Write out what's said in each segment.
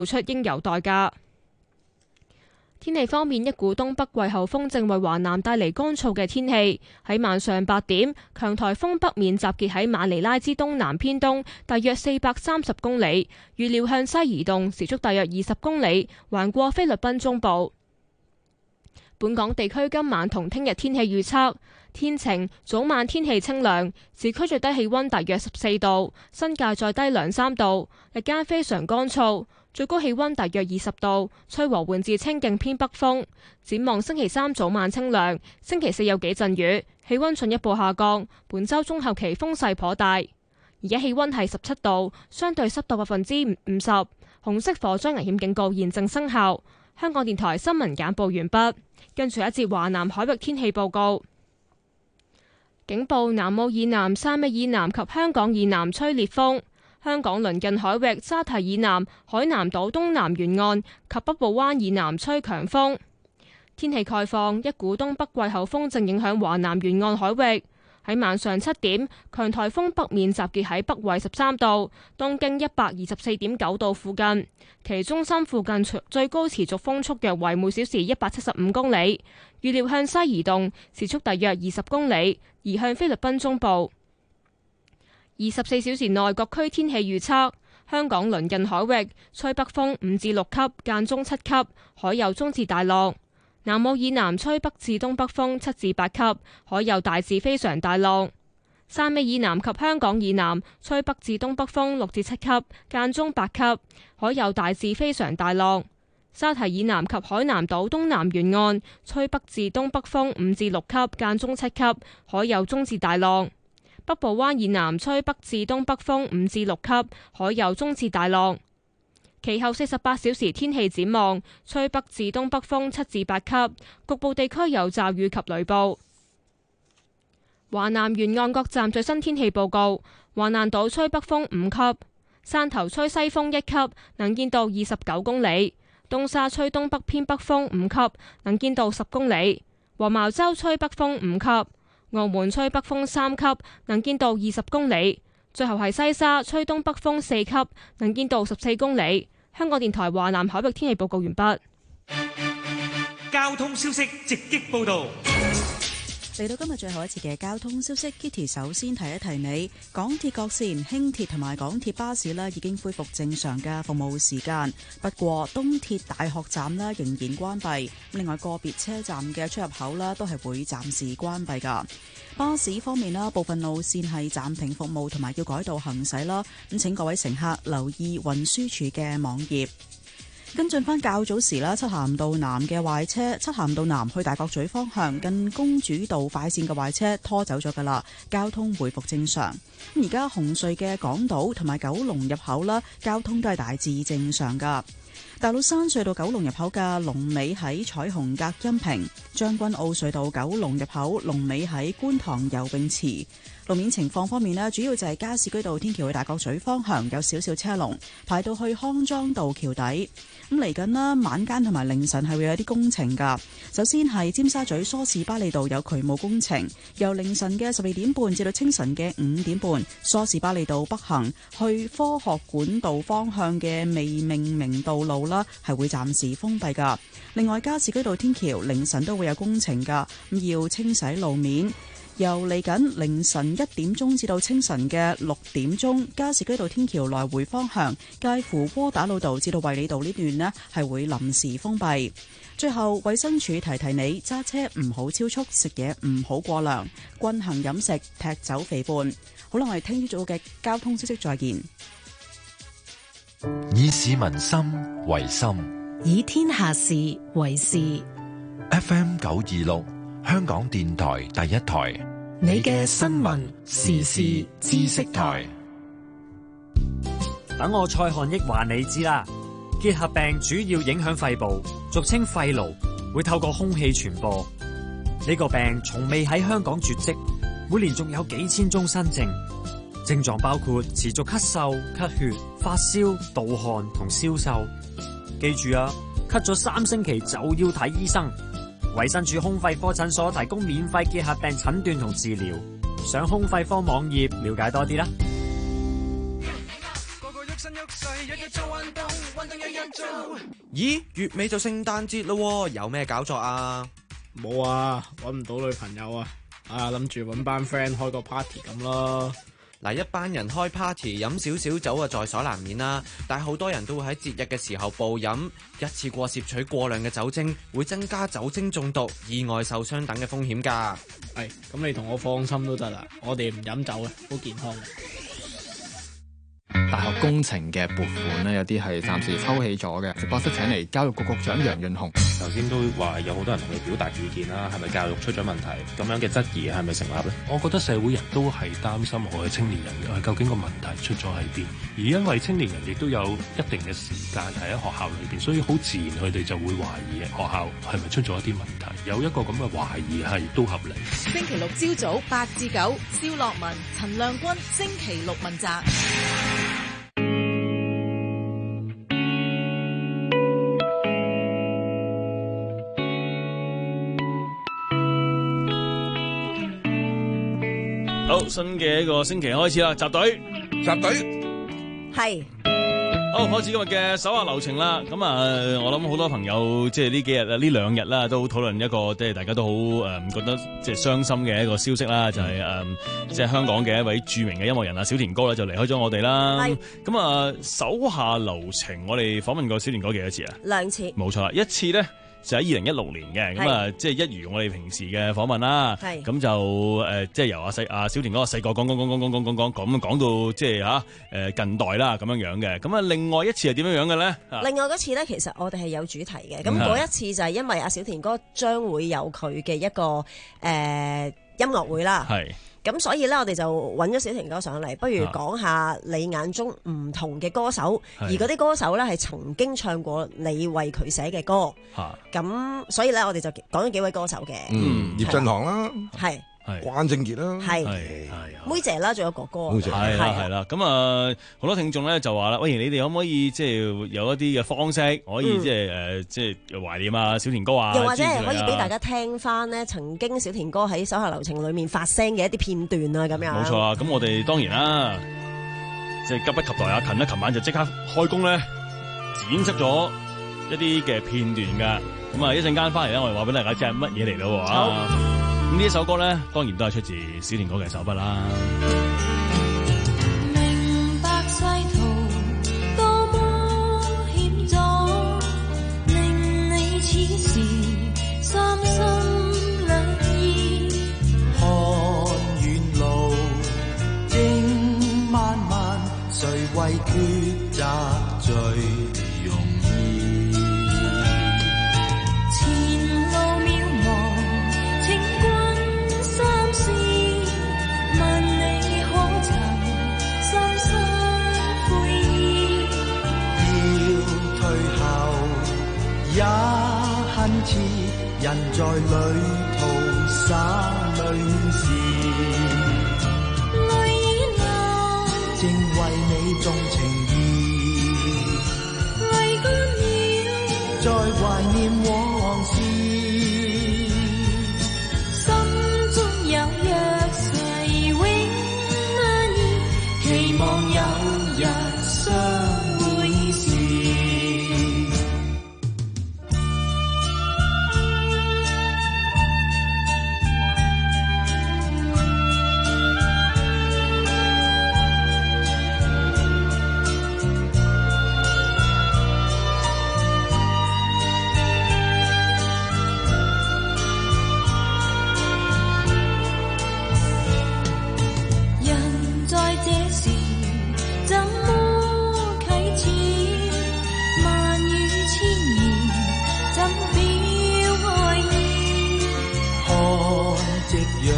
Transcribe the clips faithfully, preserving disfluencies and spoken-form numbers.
出應有代價。天氣方面，一股東北季候風正為華南帶嚟乾燥嘅天氣。喺晚上八點，強颱風北面集結喺馬尼拉之東南偏東，大約四百三十公里，預料向西移動，時速大約二十公里，橫過菲律賓中部。本港地區今晚同聽日天氣預測：天晴，早晚天氣清涼，市區最低氣溫大約十四度，新界再低兩三度，日間非常乾燥。最高氣溫大約二十度，吹和緩至清勁偏北風。展望星期三早晚清涼，星期四有幾陣雨，氣溫進一步下降。本周中後期風勢頗大。而家氣溫係十七度，相對濕度百分之五十，紅色火災危險警告現正生效。香港電台新聞簡報完畢，跟住一節華南海域天氣報告。警報：南澳以南、汕尾以南及香港以南吹烈風。香港鄰近海域沙堤以南、海南島東南沿岸及北部灣以南吹強風。天氣概況：一股東北季候風正影響華南沿岸海域。喺晚上七點，強颱風北面集結喺北緯十三度、東經一百二十四點九度附近，其中心附近最高持續風速約為每小時一百七十五公里，預料向西移動，時速大約二十公里，移向菲律賓中部。二十四小時內各區天氣預測：香港鄰近海域吹北風五至六級，間中七級，海有中至大浪；南澳以南吹北至東北風七至八級，海有大至非常大浪；汕尾以南及香港以南吹北至東北風六至七級，間中八級，海有大至非常大浪；沙堤以南及海南島東南沿岸吹北至東北風五至六級，間中七級，海有中至大浪。北部灣以南吹北至東北風五至六級，海有中至大浪。其後四十八小時天氣展望：吹北至東北風七至八級，局部地區有驟雨及雷暴。華南沿岸各站最新天氣報告：華南島吹北風五級，汕頭吹西風一級，能見度二十九公里；東沙吹東北偏北風五級，能見度十公里；黃茅洲吹北風五級。澳門吹北風三級，能見度二十公里。最後係西沙吹東北風四級，能見度十四公里。香港電台華南海域天氣報告完畢。 交通消息直擊報道。 嚟到今日最後一次嘅交通消息 ，Kitty 首先提一提你，港鐵各線、輕鐵同埋港鐵巴士呢已經恢復正常嘅服務時間，不過東鐵大學站呢仍然關閉。另外個別車站嘅出入口呢都係會暫時關閉㗎。巴士方面啦，部分路線係暫停服務同埋要改道行駛啦。咁請各位乘客留意運輸署嘅網頁。跟進翻較早時啦，漆咸道南嘅壞車，漆咸道南去大角咀方向近公主道快線嘅壞車拖走咗噶啦，交通回復正常。咁而家紅隧嘅港島同埋九龍入口啦，交通都係大致正常噶。大老山隧道九龍入口嘅龍尾喺彩虹隔音屏，將軍澳隧道九龍入口龍尾喺觀塘游泳池。路面情況方面呢，主要就係加士居道天橋去大角咀方向有少少車龍，排到去康莊道橋底。咁嚟緊啦，晚間同埋凌晨係會有啲工程噶。首先係尖沙咀梳士巴利道有渠務工程，由凌晨嘅十二點半至到清晨嘅五點半，梳士巴利道北行去科學館道方向嘅未命名道路啦，係會暫時封閉噶。另外，加士居道天橋凌晨都會有工程噶，咁要清洗路面。由嚟緊凌晨一點鐘至到清晨嘅六點鐘，加士居道天橋來回方向介乎窩打老道至到衛理道呢段呢係會臨時封閉。最後，衛生署提提你揸車唔好超速，食嘢唔好過量，均衡飲食，踢走肥胖。好啦，我哋聽朝早嘅交通消息再見。 以市民心為心， 以天下事為事。 F M 九二六。香港電台第一台， 你嘅新聞時事知識台。 等我蔡漢益話你知啦。結核病主要影響肺部，俗稱肺癆，會透過空氣傳播。呢個病從未喺香港絕迹，每年仲有幾千宗新症。症狀包括持續咳嗽、咳血、發燒、盜汗同消瘦。記住啊，咳咗三星期就要睇醫生。衛生署胸肺科診所提供免費結核病診斷同治療，上胸肺科網頁了解多啲啦。個個喐身喐勢咦，月尾就聖誕節咯，有咩搞作啊？ 冇啊，搵唔到女朋友啊！啊，諗住搵班 friend 開個 party 咁咯。 嗱，一班人開 party 飲少少酒啊，在所難免啦。但係好多人都會喺節日嘅時候暴飲，一次過攝取過量嘅酒精，會增加酒精中毒、意外受傷等嘅風險㗎。 係，咁你同我放心都得啦，我哋唔飲酒嘅，好健康嘅。 大學工程嘅撥款呢，有啲係暫時抽起咗嘅。直播室請嚟教育局局長楊潤雄。 頭先都話有好多人同你表達意見啦，係咪教育出咗問題？咁樣嘅質疑係咪成立呢？ 我覺得社會人都係擔心我哋青年人嘅，究竟個問題出咗喺邊？而因為青年人亦都有一定嘅時間係喺學校裏邊，所以好自然佢哋就會懷疑學校係咪出咗一啲問題？有一個咁嘅懷疑係都合理。 星期六朝早八至九，蕭樂文、陳亮君，星期六問責。 好，新嘅一個星期開始啦，集隊，集隊， 係。 好，開始今日嘅手下留情啦。咁啊，我諗好多朋友即係呢幾日啊，呢兩日啦，都討論一個即係大家都好誒，覺得即係傷心嘅一個消息啦，就係、是、誒、嗯，即係香港嘅一位著名嘅音樂人啊，小田哥咧就離開咗我哋啦。咁啊，手下留情，我哋訪問過小田哥幾多次啊？ 兩次。 冇錯啦，一次咧。就喺二零一六年嘅，咁啊，即係一如我哋平時嘅訪問啦。係，咁就誒、呃，即係由阿細阿小田嗰個細個講講講講講講講講咁講到即係嚇誒近代啦咁樣樣嘅。咁啊，另外一次係點樣樣嘅咧？ 另外嗰次咧，其實我哋係有主題嘅。咁嗰一次就係因為阿小田哥將會有佢嘅一個誒、呃、音樂會啦。係。咁所以咧，我哋就揾咗小田哥上嚟，不如講下你眼中唔同嘅歌手，而嗰啲歌手咧係曾經唱過你為佢寫嘅歌。咁所以咧，我哋就講咗幾位歌手嘅。 嗯，葉振棠啦， 係關正傑啦， 係妹姐啦，仲有哥哥。 係啦係啦，咁啊好多聽眾咧就話啦，喂，你哋可唔可以即係有一啲嘅方式，可以即係誒即係懷念啊小田哥啊？ 又或者係可以俾大家聽翻呢曾經小田哥喺手下留情裏面發聲嘅一啲片段啊，咁樣。 冇錯啊，咁我哋當然啦，即係急不及待啊！近咧，琴晚就即刻開工咧，剪輯咗一啲嘅片段噶。咁啊，一陣間翻嚟咧，我哋話俾大家知係乜嘢嚟咯啊！咁呢一首歌咧，當然都係出自小田哥嘅手筆啦。 明白世途多麼險阻，令你此時三心兩意。 看遠路經漫漫，誰為抉擇最容易？ 前路渺茫，請君三思，問你可曾三生悔意？ 要退後也恨遲，人在旅途灑淚時， 淚已流， 正為你重情義， 淚乾了， 再懷念往事， 心中有約誓永難移，期望有日相會時。人在這時怎麼啟齒？萬語千言怎表愛意？ 看夕陽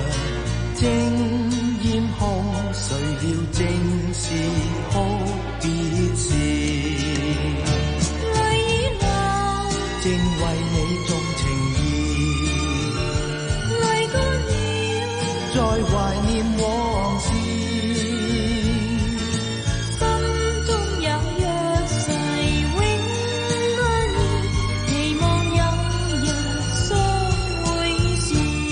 正豔紅，誰料正是哭別時， 淚已流， 正為你重情義， 淚乾了， 再懷念往事， 心中有約誓永難移，期望有日相會時，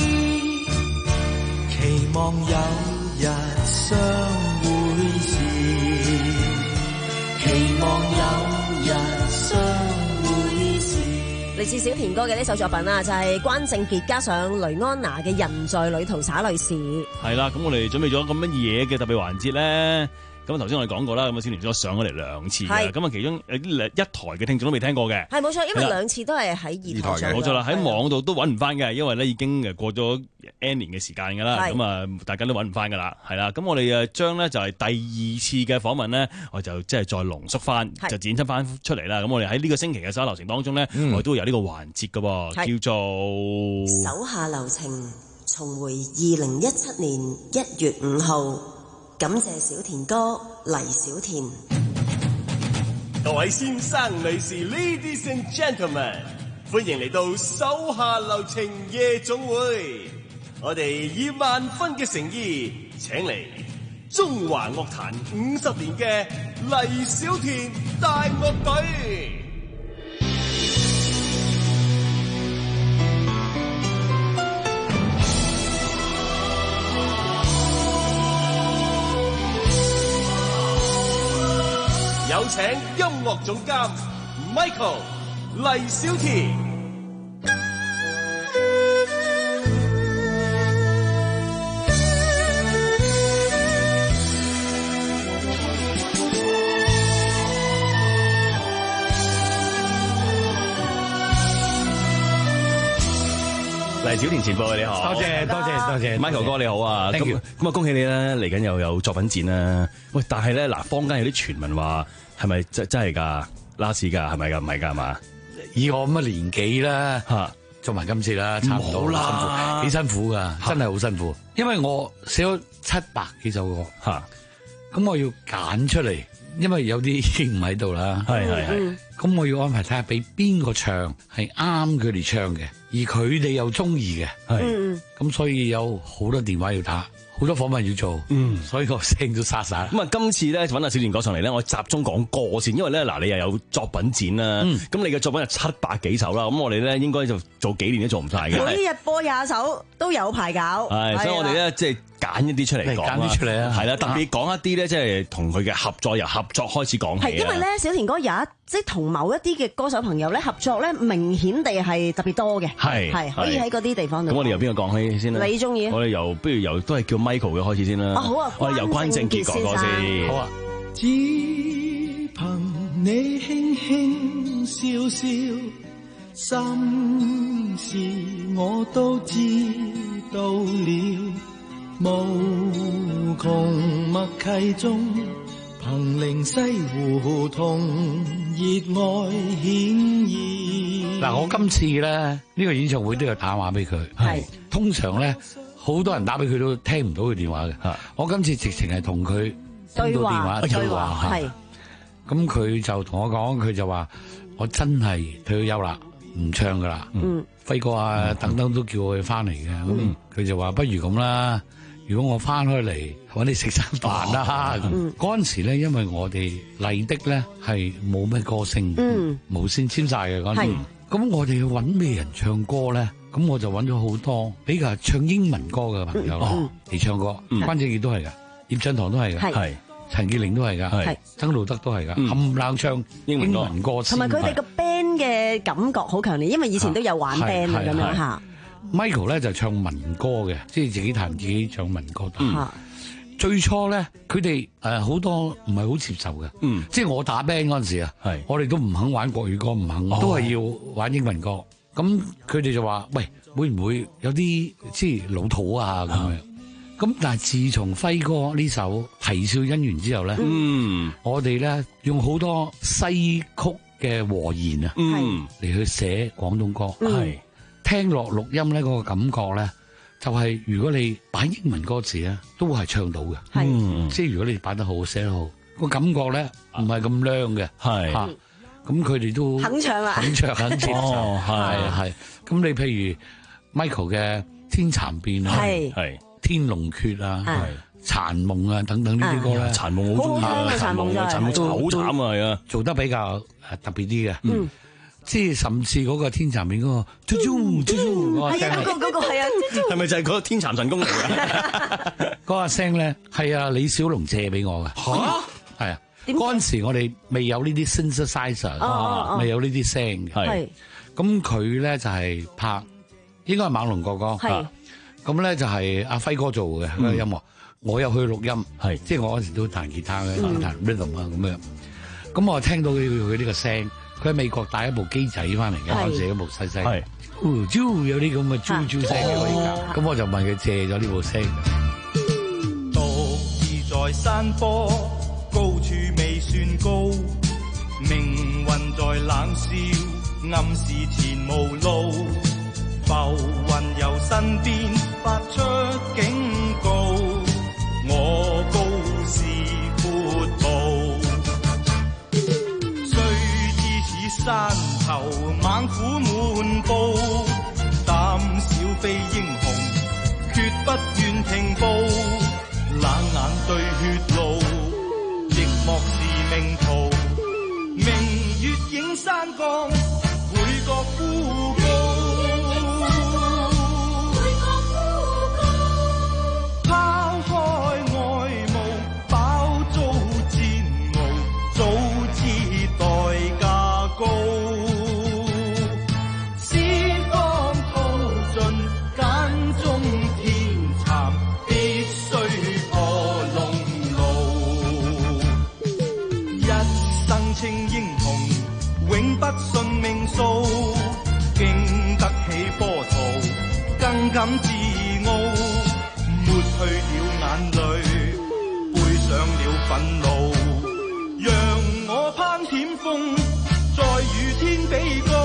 期望有日相會時，期嚟自小田哥嘅呢首作品啊，就係關正傑加上雷安娜嘅《人在旅途灑淚時》。 係啦，咁我哋準備咗咁乜嘢嘅特別環節咧？咁頭先我哋講過啦，咁啊小田哥上咗嚟兩次嘅，咁啊其中誒一台嘅聽眾都未聽過嘅。係冇錯，因為兩次都係喺二台嘅。冇錯啦，喺網度都揾唔翻嘅，因為咧已經誒過咗 N 年嘅時間㗎啦，咁啊大家都揾唔翻㗎啦，係啦。咁我哋誒將咧就係第二次嘅訪問咧，我就即係再濃縮翻，就剪輯翻出嚟啦。咁我哋喺呢個星期嘅手下留情當中咧，我哋都會有呢個環節㗎喎，叫做手下留情，重回二零一七年一月五號。感謝小田哥黎小田。 各位先生女士 Ladies and Gentlemen， 歡迎嚟到手下留情夜總會。我哋以萬分嘅誠意請嚟中華樂壇五十年嘅黎小田大樂隊。有請音樂總監 Michael 黎小田。 黎小田前輩你好， 多謝多謝多謝 ，Michael 哥你好啊，咁咁啊恭喜你啦，嚟緊又有作品展啦。喂，但係咧嗱，坊間有啲傳聞話係咪真真係㗎？last 㗎係咪㗎？唔係㗎係嘛？ 以我咁嘅年紀啦，嚇做埋今次啦，差唔多啦，幾辛苦㗎，真係好辛苦。因為我寫咗七百幾首歌嚇，咁我要揀出嚟，因為有啲已經唔喺度啦，係係係。咁我要安排睇下俾邊個唱係啱佢哋唱嘅，而佢哋又中意嘅，係咁，所以有好多電話要打，好多訪問要做，嗯，所以個聲都沙晒。 咁啊，今次咧揾阿小田哥上嚟咧，我集中講歌先，因為咧嗱，你又有作品展啦，咁、嗯、你嘅作品係七百幾首啦，咁我哋咧應該就做幾年都做唔晒嘅。 每日播廿首都有排搞， 係，所以我哋咧即係揀一啲出嚟講，揀啲出嚟啊，係啦，特別講一啲咧，即係同佢嘅合作，由合作開始講起。係因為咧，小田哥有一即係同某一啲嘅歌手朋友咧合作咧，明顯地係特別多嘅，係係可以喺嗰啲地方度。咁我哋由邊個講起先啦？你中意？我哋由不如由都係叫 Michael 嘅開始先啦。哦，好啊，我哋由關正傑講歌先。好啊。 只憑你輕輕笑笑，心事我都知道了。無窮默契中，憑靈西胡同熱愛顯現。 嗱，我今次咧呢、呢個演唱會都有打電話俾佢，係通常咧好多人打俾佢都聽唔到佢電話嘅，我今次直情係同佢通到電話對話，係咁佢就同我講，佢就話我真係退咗休啦，唔唱噶啦，嗯，輝哥啊等等都叫我翻嚟嘅，咁、嗯、佢就話不如咁啦。如果我翻開嚟揾你食餐飯啦，嗰陣時咧，因為我哋麗的咧係冇咩歌星，嗯、無線簽晒嘅嗰陣時，咁我哋要揾咩人唱歌咧？咁我就揾咗好多比較唱英文歌嘅朋友嚟、哦、唱歌，嗯、關正傑都係噶，葉振棠都係噶，係陳潔靈都係噶，係曾路德都係噶，冚唪唥唱英文歌， 同埋佢哋個 band 嘅感覺好強烈，因為以前都有玩 band 咁樣嚇。 Michael 咧就唱民歌嘅，即係自己彈自己唱民歌。嗯、最初咧，佢哋誒好多唔係好接受嘅。嗯，即係我打 band 嗰陣時啊，我哋都唔肯玩國語歌，唔肯，哦、都係要玩英文歌。咁佢哋就話：喂，會唔會有啲即係老土啊咁樣？咁、嗯、但係自從輝哥呢首《啼笑姻緣》之後咧，嗯，我哋咧用好多西曲嘅和弦啊，嗯，嚟去寫廣東歌，係、嗯。聽落錄音咧，嗰個感覺咧，就係如果你擺英文歌詞咧，都係唱到嘅。係，即係如果你擺得好，寫得好，個感覺咧唔係咁靚嘅。係，咁佢哋都肯唱啊，肯唱肯接受。哦，係係。咁你譬如 Michael 嘅《天蠶變》啊，係係《天龍訣》啊，係《殘夢》啊等等呢啲歌咧，《殘夢》好中意啊，《殘夢》《殘夢》都好慘啊，係啊，做得比較誒特別啲嘅。嗯。即係甚至嗰個天蠶變嗰個，啾啾啾啾嗰個聲，係啊，嗰個嗰個係啊，係咪就係嗰個天蠶神功嚟嘅？嗰個聲咧係啊，李小龍借俾我嘅。嚇，係啊，嗰陣時我哋未有呢啲 synthesizer，未有呢啲聲嘅。係， 咁佢咧就係拍，應該係猛龍哥哥。 係。 咁咧就係阿輝哥做嘅嗰個音樂，我有去錄音，係即係我嗰時都彈吉他嘅，彈 rhythm 啊咁樣。咁我聽到佢佢呢個聲，佢喺美國帶一部機仔翻嚟嘅，嗰時一部細細，係，啾有啲咁嘅啾啾聲嘅可以搞。咁我就問佢借咗呢部聲。 獨自在山坡，高處未算高，命運在冷笑，暗示前無路。浮雲由身邊發出警告，我高是闊步，雖知此山頭猛虎滿布，膽小非英雄，決不願停步，冷眼對血路，亦莫是命途，明月映山崗，會覺孤高。不信命數，經得起波濤，更敢自傲，抹去了眼淚，背上了憤怒，讓我攀險峰，再與天比高，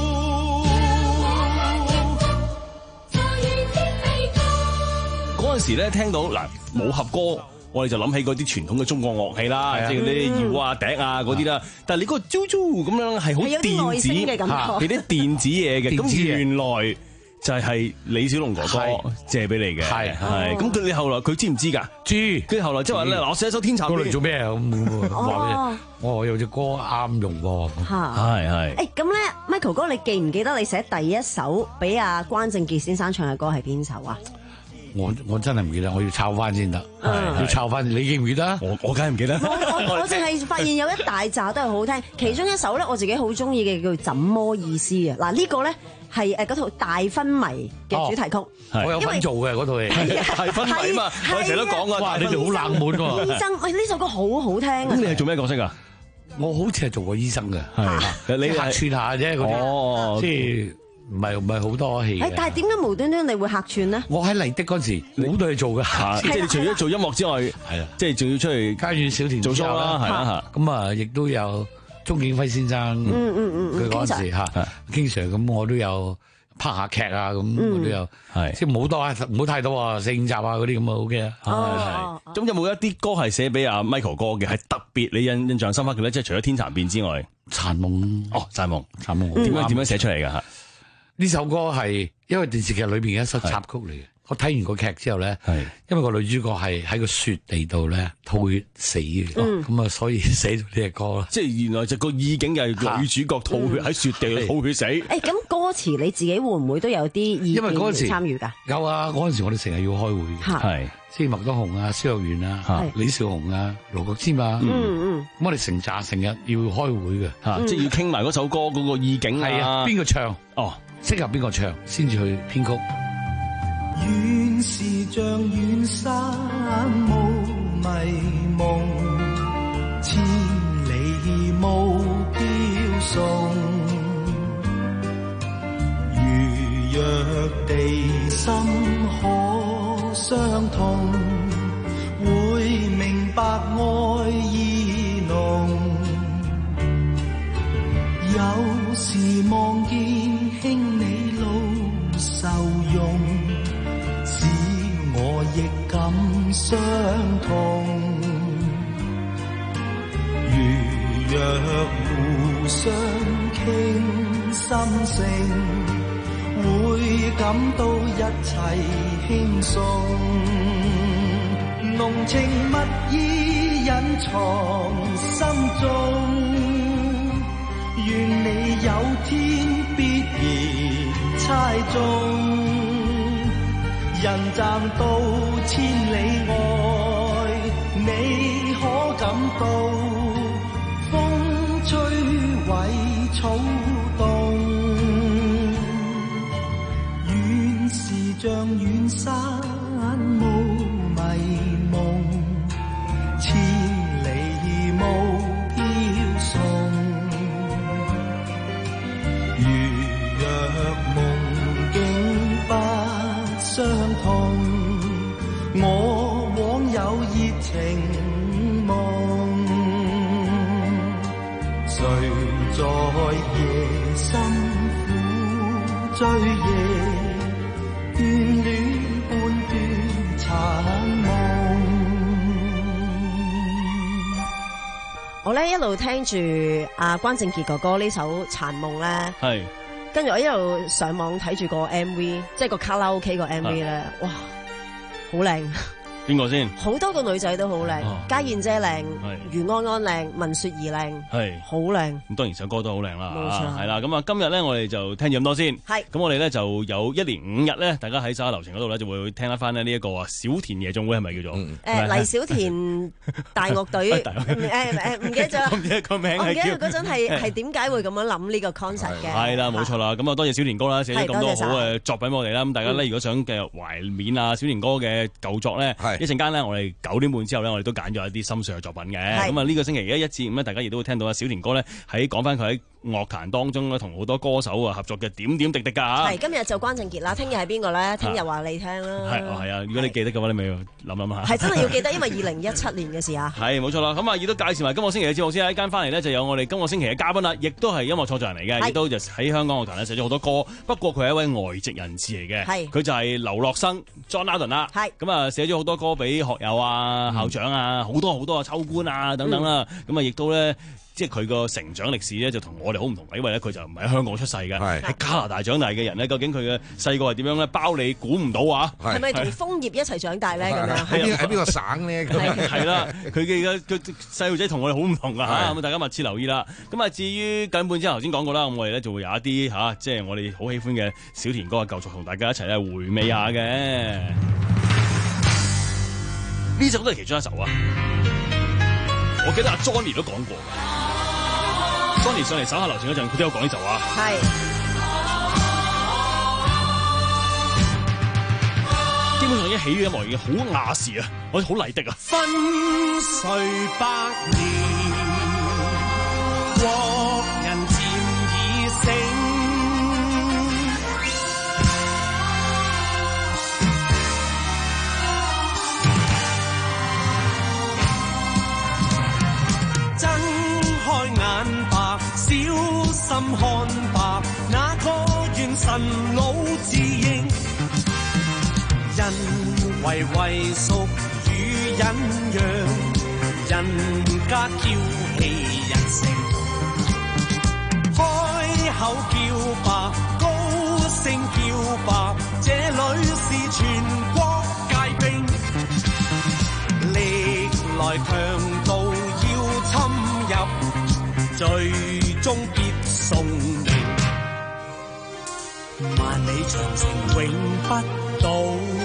再與天比高。 嗰陣時咧聽到嗱武俠歌。我哋就諗起嗰啲傳統嘅中國樂器啦，即係嗰啲搖啊、笛啊嗰啲啦。但係你嗰個啾啾咁樣係好電子嘅感覺，係啲電子嘢嘅。咁原來就係李小龍哥哥借俾你嘅，係係。咁佢你後來佢知唔知㗎？知。跟住後來即係話咧，嗱我寫一首天蠶俾你做咩啊？咁話俾你，我有隻歌啱用喎。係係。誒咁咧，Michael 哥，你記唔記得你寫第一首俾阿關正傑先生唱嘅歌係邊首啊？ 我我真係唔記得，我要抄翻先得，要抄翻。你記唔記得？我我梗係唔記得。 我我我淨係發現有一大紮都係好聽，其中一首咧我自己好中意嘅叫《怎麼意思》啊！嗱呢個咧係誒嗰套《大昏迷》嘅主題曲， 我有份做嘅嗰套戲。 大昏迷嘛，我成日都講啊。 哇！你哋好冷門喎。 醫生，喂呢首歌好好聽啊！ 咁你係做咩角色啊？ 我好似係做過醫生嘅， 係你客串下啫嗰啲，即係。唔係唔係好多戲嘅， 但係點解無端端你會客串咧？ 我喺麗的嗰時好多嘢做嘅， 即係你除咗做音樂之外，係啦，即係仲要出去家園小田做 show 啦，係啦， 咁啊，亦都有鐘景輝先生， 嗯嗯嗯， 佢嗰陣時嚇，經常咁我都有拍下劇啊，咁我都有，係即係冇多啊，唔好太多啊，四五集啊嗰啲咁啊 OK 啊， 係。咁有冇一啲歌係寫俾阿 Michael 哥嘅，係特別你印印象深刻嘅咧？即係除咗天蠶變之外， 殘夢哦，殘夢， 殘夢點樣點樣寫出嚟㗎嚇？ 呢首歌係因為電視劇裏邊嘅一首插曲嚟嘅，我睇完個劇之後咧，因為個女主角係喺個雪地度咧吐血死嘅，咁啊所以寫咗呢隻歌啦。即係原來就個意境係女主角吐血喺雪地度吐血死。誒咁歌詞你自己會唔會都有啲意見參與㗎？ 有啊，嗰陣時我哋成日要開會嘅，係即係麥德雄啊、蕭若元啊、李少紅啊、盧國沾啊，嗯嗯，咁我哋成紮成日要開會嘅， 嚇，即係要傾埋嗰首歌嗰個意境啊， 邊個唱哦？適合邊個唱先至去編曲？ 遠是像遠山霧迷夢，千里目標送。如若地心可相通，會明白愛意濃。有時望見兄你老受用，使我亦感傷痛。如若互相傾心聲，會感到一切輕鬆。濃情蜜意隱藏心中，願你有天必然猜中，人賺到千里外，你可感到風吹毀草動。 像遠山霧迷夢，千里霧飄送。如若夢境不相同，我枉有熱情夢。誰在夜深苦追夜，眷戀半段殘夢。 我咧一路聽住阿關正傑哥哥呢首《殘夢》咧， 係跟住我一路上網睇住個 M V， 即係個卡拉 OK 個 M V 咧，哇，好靚！ 邊個先？ 好多個女仔都好靚，家燕姐靚，余安安靚，文雪兒靚， 係好靚。 咁當然首歌都好靚啦， 冇錯係啦。咁啊，今日咧我哋就聽住咁多先。 係。 咁我哋咧就有一連五日咧，大家喺手下留情嗰度咧就會聽得翻呢一個啊小田夜總會係咪叫做？ 誒黎小田大樂隊誒誒唔記得咗， 唔記得個名我唔記係叫得嗰陣係係點解會咁樣諗呢個 concept 嘅？ 係啦，冇錯啦。咁啊，多謝小田哥啦，寫咗咁多係多謝晒好嘅作品俾我哋啦。咁大家咧，如果想繼續懷緬啊小田哥嘅舊作咧，一陣間咧我哋九點半之後咧，我哋都揀咗一啲心水嘅作品嘅。咁啊，呢個星期一、一至五咧，大家亦都會聽到啊小田哥咧喺講翻佢喺樂壇當中咧，同好多歌手啊合作嘅點點滴滴㗎嚇。 係今日就關正傑啦，聽日係邊個咧？聽日話你聽啦。 係哦係啊，如果你記得嘅話，你咪諗諗下。 係真係要記得，因為二零一七年嘅事啊。 係冇錯啦，咁啊亦都介紹埋今個星期嘅節目先。一間翻嚟呢，就有我哋今個星期嘅嘉賓啦，亦都係音樂創作人嚟嘅，亦都就喺香港樂壇咧寫咗好多歌。不過佢係一位外籍人士嚟嘅， 係佢就係劉樂生 John Arden 啦。 係咁啊，寫咗好多歌俾學友啊、校長啊，好多好多啊、秋官啊等等啦。咁啊，亦都咧。即係佢個成長歷史咧，就同我哋好唔同嘅，因為咧佢就唔係喺香港出世嘅，喺加拿大長大嘅人咧，究竟佢嘅細個係點樣咧？包你估唔到啊！ 係咪同楓葉一齊長大咧？咁樣喺邊喺邊個省咧？ 係啦，佢嘅佢細路仔同我哋好唔同噶嚇，咁大家密切留意啦。咁啊，至於緊半之後頭先講過啦，咁我哋咧就會有一啲嚇，即係我哋好喜歡嘅小田哥嘅舊作，同大家一齊咧回味下嘅。呢首都係其中一首啊！我記得阿 Johnny 都講過。Johnny 上嚟手下留情嗰陣，佢都有講呢首啊。 係。 基本上已經起咗音樂已經好亞視啊，我好麗的啊。 分歲百年，國人漸已醒，睜開眼白，小心看白，那個元神老自認，人為為屬與忍讓，人家嬌氣人性，開口叫白，高聲叫白，這裏是全國界兵，歷來強盜要侵入，最終必送命，萬里長城永不倒，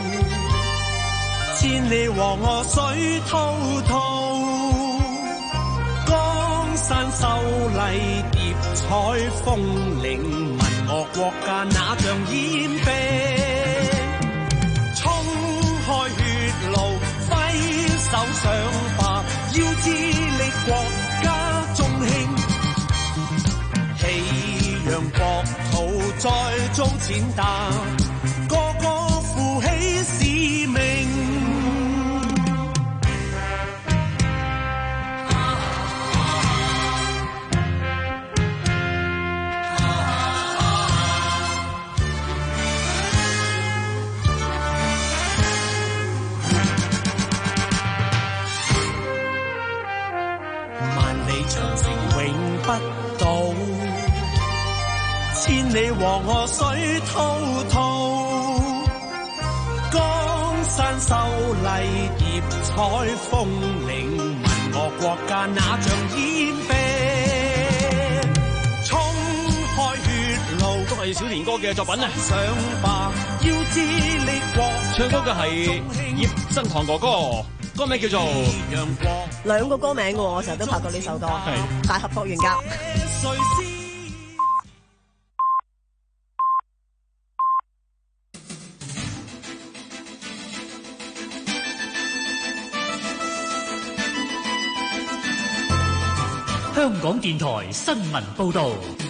千里黃河水滔滔，江山秀麗疊彩峰嶺，問我國家那像煙兵，衝開血路揮手上白，要致力國家中興，氣揚國土在中踐踏，個個負起使命。萬里長城永不倒，千里黃河水滔滔，江山秀麗疊彩峰嶺，問我國家那像煙兵，衝開血路都係小田哥嘅作品啊！ 上白要致力國， 唱歌嘅係葉振棠哥哥，歌名叫做兩個歌名嘅喎，我成日都拍過呢首歌，大俠霍元甲。 香港電台新聞報道。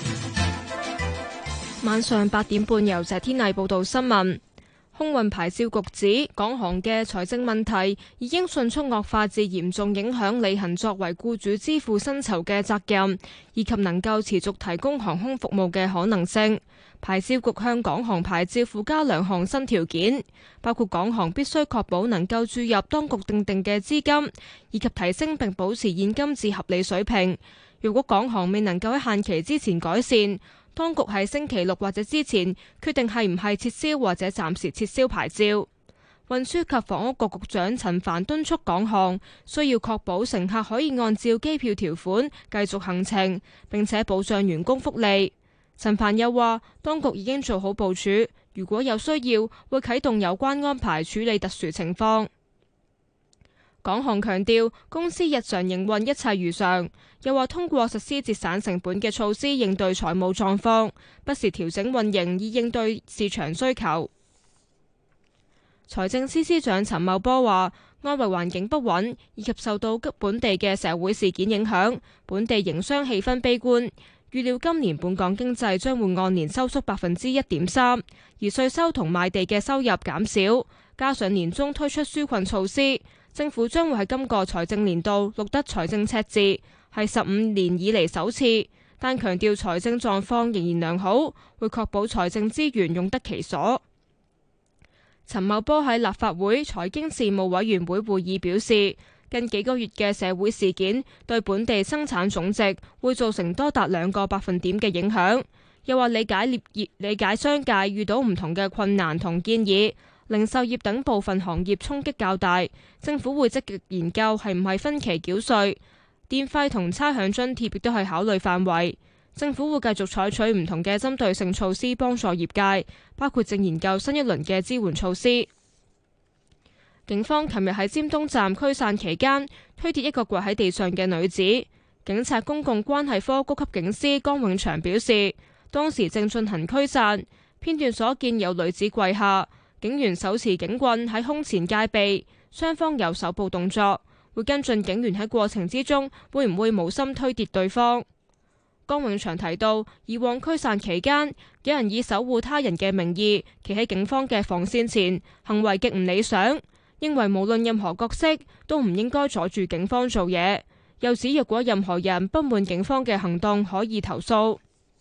晚上八點半由謝天麗報道新聞。空運牌照局指，港航嘅財政問題已經迅速惡化至嚴重影響履行作為僱主支付薪酬嘅責任，以及能夠持續提供航空服務嘅可能性。牌照局向港航牌照附加兩項新條件，包括港航必須確保能夠注入當局訂定嘅資金，以及提升並保持現金至合理水平。如果港航未能夠喺限期之前改善，當局喺星期六或者之前決定係唔係撤銷或者暫時撤銷牌照。運輸及房屋局局長陳帆敦促港航需要確保乘客可以按照機票條款繼續行程，並且保障員工福利。陳帆又話，當局已經做好部署，如果有需要，會啟動有關安排處理特殊情況。港航強調，公司日常營運一切如常，又話通過實施節省成本嘅措施應對財務狀況，不時調整運營以應對市場需求。財政司司長陳茂波話，外圍環境不穩以及受到本地嘅社會事件影響，本地營商氣氛悲觀，預料今年本港經濟將會按年收縮百分之一點三，而稅收同賣地嘅收入減少，加上年中推出紓困措施，政府將會喺今個財政年度錄得財政赤字，係十五年以嚟首次，但強調財政狀況仍然良好，會確保財政資源用得其所。陳茂波喺立法會財經事務委員會會議表示，近幾個月嘅社會事件對本地生產總值會造成多達兩個百分點嘅影響。又話理解業業理解商界遇到唔同嘅困難同建議，零售業等部分行業衝擊較大，政府會積極研究係唔係分期繳稅，電費同差餉津貼亦都係考慮範圍。政府會繼續採取唔同嘅針對性措施幫助業界，包括正研究新一輪嘅支援措施。警方琴日喺尖東站驅散期間推跌一個跪喺地上嘅女子，警察公共關係科高級警司江永祥表示，當時正進行驅散，片段所見有女子跪下，警員手持警棍喺胸前戒備，雙方有手部動作，會跟進警員喺過程之中會唔會無心推跌對方。江永祥提到，以往驅散期間，有人以守護他人嘅名義企喺警方嘅防線前，行為極唔理想，認為無論任何角色都唔應該阻住警方做嘢。又指若果任何人不滿警方嘅行動，可以投訴。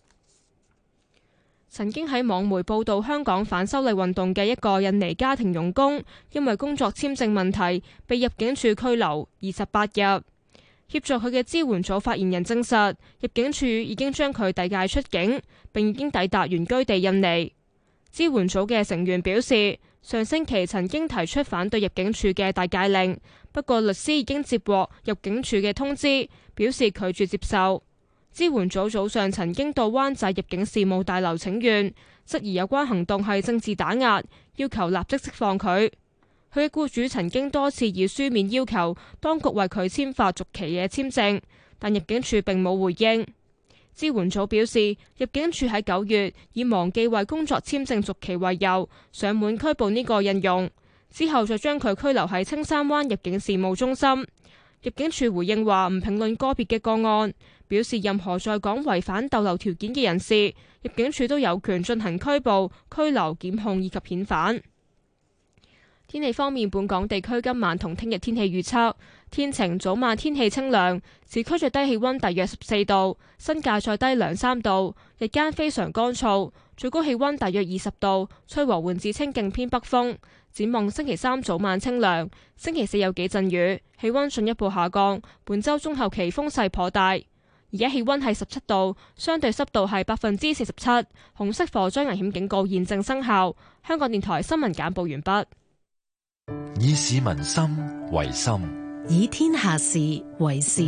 曾經喺網媒報道香港反修例運動嘅一個印尼家庭傭工，因為工作簽證問題被入境處拘留二十八日。協助佢嘅支援組發言人證實，入境處已經將佢遞解出境，並已經抵達原居地印尼。支援組嘅成員表示，上星期曾經提出反對入境處嘅遞解令，不過律師已經接獲入境處嘅通知，表示拒絕接受。支援組早上曾經到灣仔入境事務大樓請願，質疑有關行動係政治打壓，要求立即釋放佢。佢嘅僱主曾經多次以書面要求當局為佢簽發續期嘅簽證，但入境處並冇回應。支援組表示，入境處喺九月以忘記為工作簽證續期為由上門拘捕呢個印傭，之後再將佢拘留喺青山灣入境事務中心。入境處回應話唔評論個別嘅個案，表示任何在港違反逗留條件嘅人士，入境處都有權進行拘捕、拘留、檢控以及遣返。天氣方面，本港地區今晚同聽日天氣預測：天晴，早晚天氣清涼，市區最低氣溫大約十四度，新界再低兩三度，日間非常乾燥，最高氣溫大約二十度，吹和緩至清勁偏北風。展望星期三早晚清涼，星期四有幾陣雨，氣溫進一步下降。本周中後期風勢頗大。而家氣溫係十七度，相對濕度係百分之四十七，紅色火災危險警告現正生效。香港電台新聞簡報完畢。 以市民心為心， 以天下事為事。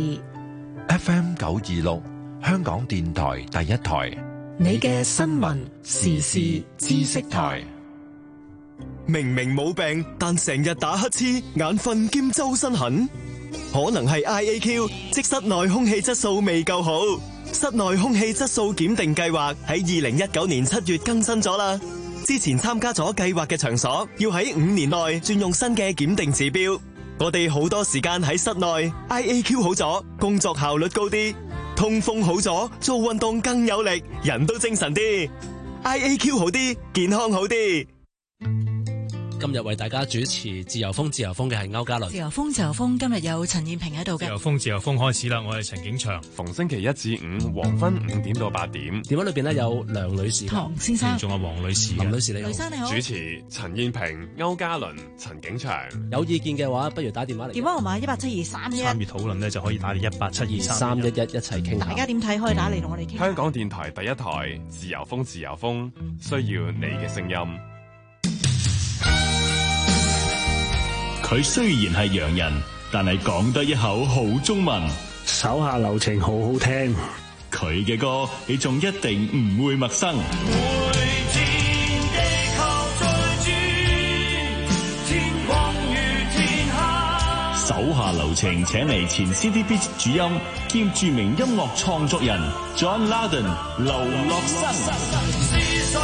F M 九二六，香港電台第一台， 你嘅新聞時事知識台。 明明冇病，但成日打乞嗤、眼瞓兼周身痕，可能係 I A Q， 即室內空氣質素未夠好。室內空氣質素檢定計劃喺二零一九年七月更新咗啦。之前參加咗計劃嘅場所，要喺五年內轉用新嘅檢定指標。我哋好多時間喺室內 ，I A Q 好咗，工作效率高啲。 通風好咗，做運動更有力，人都精神啲。I A Q 好啲，健康好啲。 今日為大家主持自由風自由風嘅係歐嘉倫。 自由風自由風今日有陳燕萍喺度嘅。 自由風自由風開始啦，我係陳景祥。 逢星期一至五黃昏五點到八點。 電話裏邊呢有梁女士、 唐先生， 仲有黃女士、 林女士你好。 女生你好。 主持陳燕萍、歐嘉倫、陳景祥。 有意見嘅話，不如打電話嚟。 電話號碼一八七二三一。 參與討論呢就可以打嚟一八七二三一一一齊傾。 大家點睇？可以打嚟同我哋傾。 香港電台第一台自由風自由風，需要你嘅聲音。 佢雖然係洋人，但係講得一口好中文。 手下留情好好聽， 佢嘅歌你仲一定唔會陌生。手下留情請嚟前 City Beat 主音兼著名音樂創作人 John Loudon 劉樂生。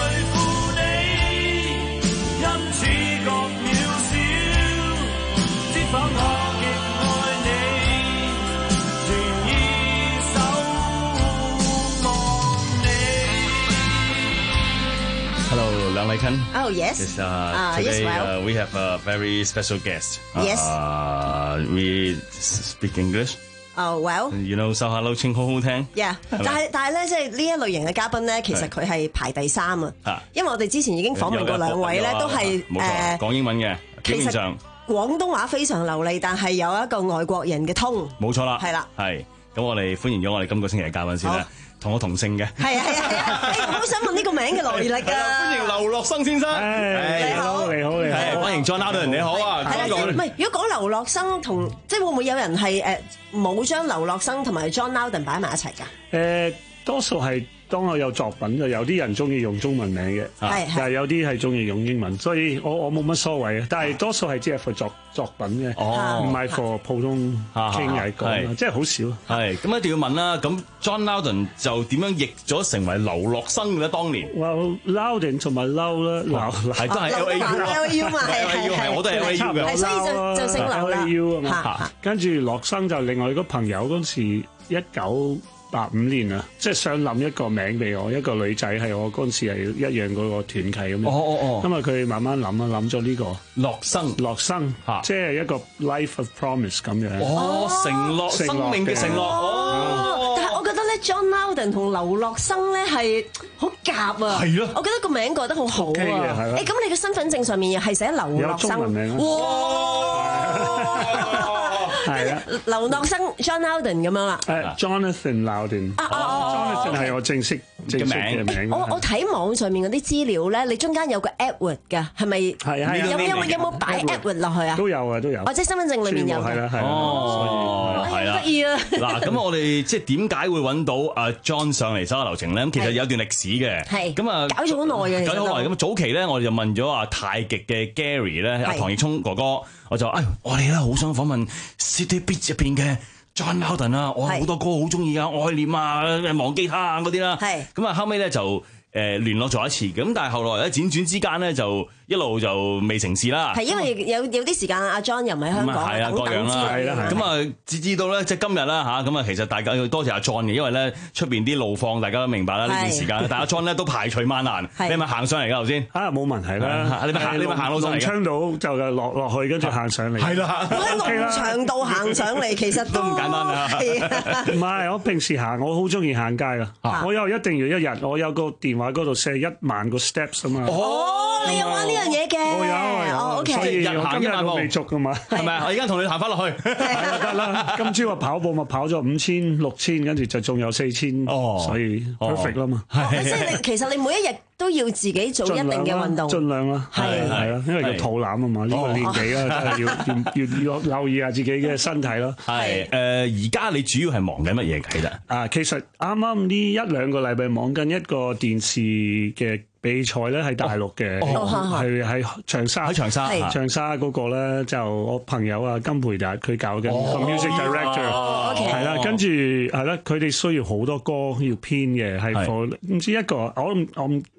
Hello, Lang Lai Kan. Oh, yes. Yes, uh, Uh, today yes, well. uh, we have a very special guest. Yes. Uh, we speak English. Oh, well. You know, 手下留情好好聽。 Yeah，但係但係咧，即係呢一類型嘅嘉賓咧，其實佢係排第三啊。因為我哋之前已經訪問過兩位咧，都係誒講英文嘅，表面上廣東話非常流利，但係有一個外國人嘅通。 冇錯啦。 係啦。 係。咁我哋歡迎咗我哋今個星期嘅嘉賓先啦。同我同姓嘅， 係啊係啊係啊！誒，我好想問呢個名嘅來歷啊！ 歡迎劉樂生先生， 你好你好你好， 歡迎 John Loudon，你好啊！ 唔係，如果講劉樂生同即係會唔會有人係誒冇將劉樂生同埋 John Loudon 擺埋一齊㗎？ 誒，多數係當我有作品就有啲人中意用中文名嘅， 係但係有啲係中意用英文，所以我我冇乜所謂嘅。但係多數係只係 for 作作品嘅，唔係 for 普通傾偈講，即係好少。 係咁一定要問啦。咁 John Loudon 就點樣譯咗成為劉樂生嘅咧？當年 ，Well Loudon 同埋 Low 啦， 係都係 L A U 啊 ，L A U 嘛，係係係， 我都係 L A U 嘅， 所以就就姓劉啦。 L A U 啊嘛，跟住樂生就另外一個朋友嗰時一九八五年啊，即係想諗一個名俾我，一個女仔係我嗰陣時係一樣嗰個團契咁樣。 哦哦哦。 因為佢慢慢諗啊，諗咗呢個樂生， 樂生嚇，即係一個 life of promise 咁樣。 哦，承諾，生命嘅承諾。 哦。但係我覺得咧 ，John Loudon 同劉樂生咧係好夾啊。 係咯。 我覺得個名改得好好啊。誒，咁你嘅身份證上面又係寫劉樂生。 有中文名。係啊， 劉樂生 John Loudon 咁樣啦。 誒 Jonathan Loudon。啊啊啊 Jonathan 係我正式正式嘅名。 我我睇網上面嗰啲資料咧，你中間有個 Edward 㗎，係咪？ 係係。 有有有冇擺 Edward 落去啊？ 都有啊，都有。 或者身份證裏面有。 係啦係啦。 哦，係啦。 得意啊！ 嗱，咁我哋即係點解會揾到阿 John 上嚟手下留情咧？咁其實有段歷史嘅。 係。 咁啊， 搞咗好耐嘅。 搞咗好耐。咁早期咧，我哋就問咗阿太極嘅 Gary 咧，阿唐奕聰哥哥，我就誒，我哋咧好想訪問 City Beat 入邊嘅 John Loudon 啊，我好多歌好中意啊，愛念啊、忘記他啊嗰啲啦。係。咁啊，後尾咧就誒聯絡咗一次，咁但係後來咧輾轉之間咧就一路就未成事啦。係因為有有啲時間阿 John 又唔喺香港， 係啊，各樣啦。係啦，咁啊，直至到咧即係今日啦嚇，咁啊其實大家要多謝阿 John 嘅，因為咧出邊啲路況大家都明白啦，呢段時間，但阿 John 咧都排除萬難，你係咪行上嚟㗎頭先？ 啊，冇問題啦， 你咪行你咪行路上嚟。龍昌道就落落去，跟住行上嚟。係啦， 喺龍翔道行上嚟，其實都唔簡單啊。 唔係，我平時行，我好中意行街啊。我又一定要一日，我有個電話嗰度寫一萬個 steps 啊嘛。 哦，你有玩呢樣嘢嘅？ 我有， 哦 OK。 所以我今日都未足噶嘛， 係咪啊？我而家同你行翻落去， 得啦。今朝我跑步咪跑咗五千、六千，跟住就仲有四千，所以 perfect 啦嘛。 即係你其實你每一日都要自己做一定嘅運動， 盡量啦，係係啦，因為個肚腩啊嘛，呢個年紀啊，真係要要要留意下自己嘅身體咯。 係誒，而家你主要係忙緊乜嘢其實？ 啊，其實啱啱呢一兩個禮拜忙緊一個電視嘅比賽咧，喺大陸嘅，係喺長沙， 喺長沙， 長沙嗰個咧就我朋友啊金培達佢搞嘅 music director，係啦，跟住係啦，佢哋需要好多歌要編嘅，係 for 唔知一個我我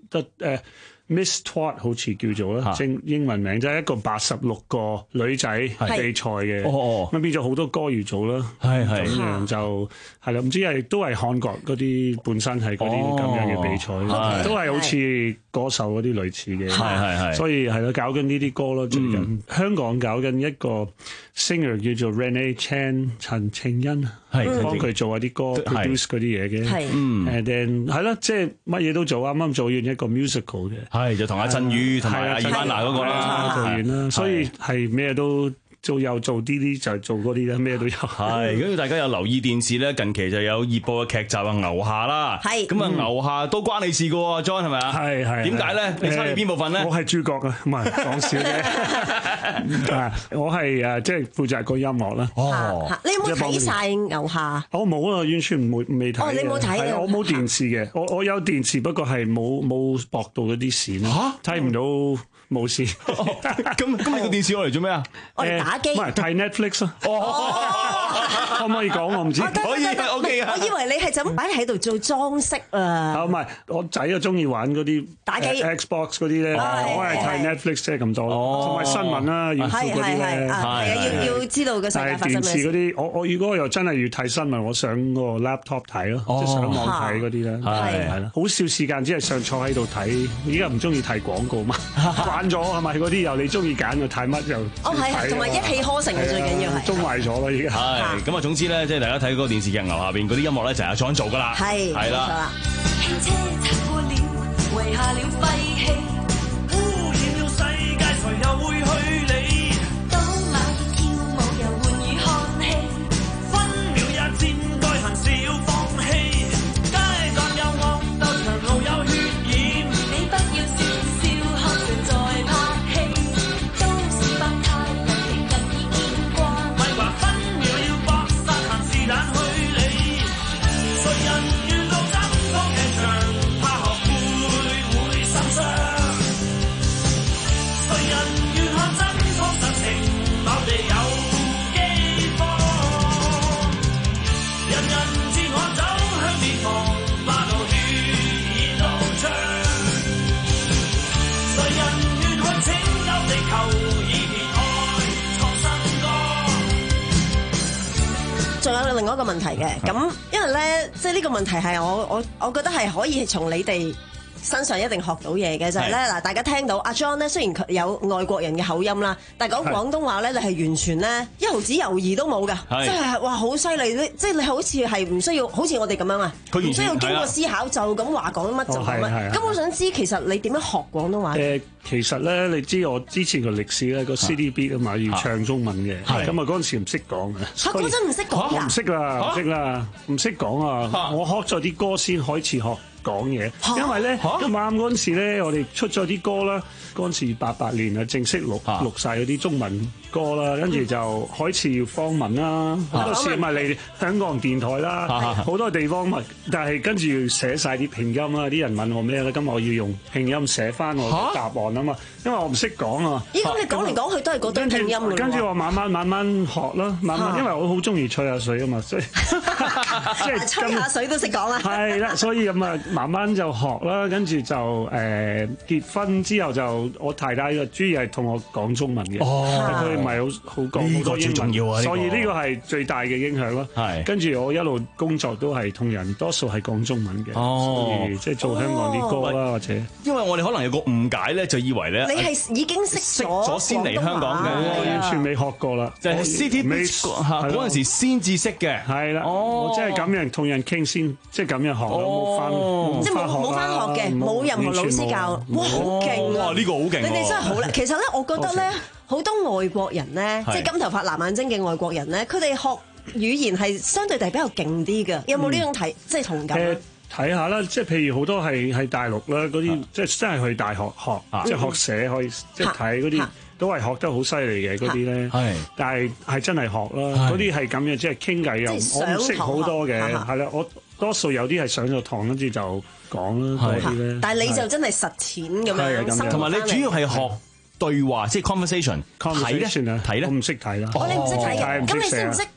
得誒 Miss Twat 好似叫做啦，正英文名就係一個八十六個女仔比賽嘅，咁變咗好多歌要做啦，咁樣就係啦，唔知係都係韓國嗰啲本身係嗰啲咁樣嘅比賽，都係好似歌手嗰啲類似嘅， 係係係， 所以係咯，搞緊呢啲歌咯，最近香港搞緊一個 singer 叫做 Renee Chan 陳晴欣，係幫佢做下啲歌 produce 嗰啲嘢嘅，係，誒 then 係咯，即係乜嘢都做，啱啱做完一個 musical 嘅。 係就同阿振宇同埋阿葉丹娜嗰個啦， 做完啦，所以係咩都做，又做啲啲就做嗰啲啦，咩都有。 係，如果大家有留意電視咧，近期就有熱播嘅劇集啊，牛下啦。係，咁啊牛下都關你事噶喎 ，John 係咪啊？係係。點解咧？你參與邊部分咧？ 我係主角啊，唔係講笑嘅。我係誒即係負責個音樂啦。 哦，你有冇睇晒牛下？ 我冇啊，完全唔會未睇。 哦，你冇睇嘅。 我冇電視嘅，我我有電視，不過係冇冇駁到嗰啲線咯，睇唔到。冇事， 咁咁你個電視攞嚟做咩啊？ 我嚟打機， 唔係睇 Netflix 啊。可唔可以講？我唔知。 可以 OK 啊。 我以為你係就咁擺喺度做裝飾啊。 唔係，我仔啊中意玩嗰啲打機 Xbox 嗰啲咧，我係睇 Netflix 即係咁多咯。同埋新聞啦，要嗰啲咧， 係啊，要要知道個世界發生咩事。 但係電視嗰啲，我我如果又真係要睇新聞，我上個 laptop 睇咯，即係上網睇嗰啲咧，係係啦。好少時間，只係上坐喺度睇。而家唔中意睇廣告嘛，慣咗係咪？嗰啲又你中意揀就睇乜又。 哦，係，同埋一氣呵成嘅最緊要係。 中壞咗啦，而家。 係咁啊，總之咧，即係大家睇嗰個電視劇牛下邊嗰啲音樂咧，就係阿 John 做噶啦。 係， 係啦。 輕車擦過了，遺下了廢氣，污染了世界，誰又會去理？當晚跳舞又換以看戲，分秒也戰該恨少放棄。街上有惡鬥，長路有血染，你不要笑笑看誰在拍戲，都是百態，人情近已見慣。咪話分秒要搏殺，行是但去理，誰人願到爭鋒劇場，怕學會會心傷。誰人願看真確實情，某地有饑荒。人人自我走向滅亡，馬路血染到窗。誰人願去拯救地球，以填海創新歌。 仲有另外一個問題嘅，咁因為咧，即係呢個問題係我我我覺得係可以從你哋身上一定學到嘢嘅，就係咧嗱，大家聽到阿 John 咧，雖然佢有外國人嘅口音啦，但係講廣東話咧，你係完全咧一毫子猶豫都冇㗎，即係哇好犀利！你即係你好似係唔需要，好似我哋咁樣啊，唔需要經過思考就咁話講乜就講乜。咁我想知其實你點樣學廣東話？ 誒，其實咧，你知我之前個歷史咧，個 C D B 啊嘛，要唱中文嘅，咁啊嗰陣時唔識講嘅。 嚇！嗰陣唔識講㗎？ 我唔識啦，唔識啦，唔識講啊！我學咗啲歌先開始學講嘢，因為咧咁啱嗰陣時咧，我哋出咗啲歌啦，嗰陣時八八年啊，正式錄錄曬嗰啲中文歌啦，跟住就開始要方文啦，好多時咪嚟香港電台啦，好多地方咪，但係跟住要寫曬啲拼音啊，啲人問我咩咧，咁我要用拼音寫翻我答案啊嘛，因為我唔識講啊。 咦？咁你講嚟講去都係嗰堆拼音㗎喎。 跟住我慢慢慢慢學啦，慢慢，因為我好中意吹下水啊嘛，所以即係吹下水都識講啦。 係啦，所以咁啊。慢慢就學啦，跟住就誒、呃、結婚之後就我太太嘅主要係同我講中文嘅，佢唔係好好講好多英文，啊、所以呢個係最大嘅影響咯。係跟住我一路工作都係同人多數係講中文嘅，哦、所以即係做香港啲歌啦，哦、或者因為我哋可能有個誤解咧，就以為咧你係已經識識咗先嚟香港嘅， 我完全未學過啦， 就係 City Beach 嗰陣時先至識嘅， 係啦，我即係咁樣同人傾先，即係咁樣學咯，冇翻。 即係冇冇翻學嘅，冇任何老師教，哇，好勁啊！ 呢個好勁， 你哋真係好叻。其實咧，我覺得咧，好多外國人咧，即係金頭髮藍眼睛嘅外國人咧，佢哋學語言係相對地比較勁啲嘅。有冇呢種睇，即係同感？ 誒，睇下啦，即係譬如好多係係大陸啦，嗰啲即係真係去大學學，即係學寫可以，即係睇嗰啲都係學得好犀利嘅嗰啲咧。係，但係係真係學啦，嗰啲係咁嘅，即係傾偈又我唔識好多嘅，係啦，我。多數有啲係上咗堂，跟住就講啦嗰啲咧。 但係你就真係實踐咁樣， 同埋你主要係學對話，即係 conversation。睇咧，睇咧， 我唔識睇啦。 我你唔識睇嘅，咁你識唔識哦？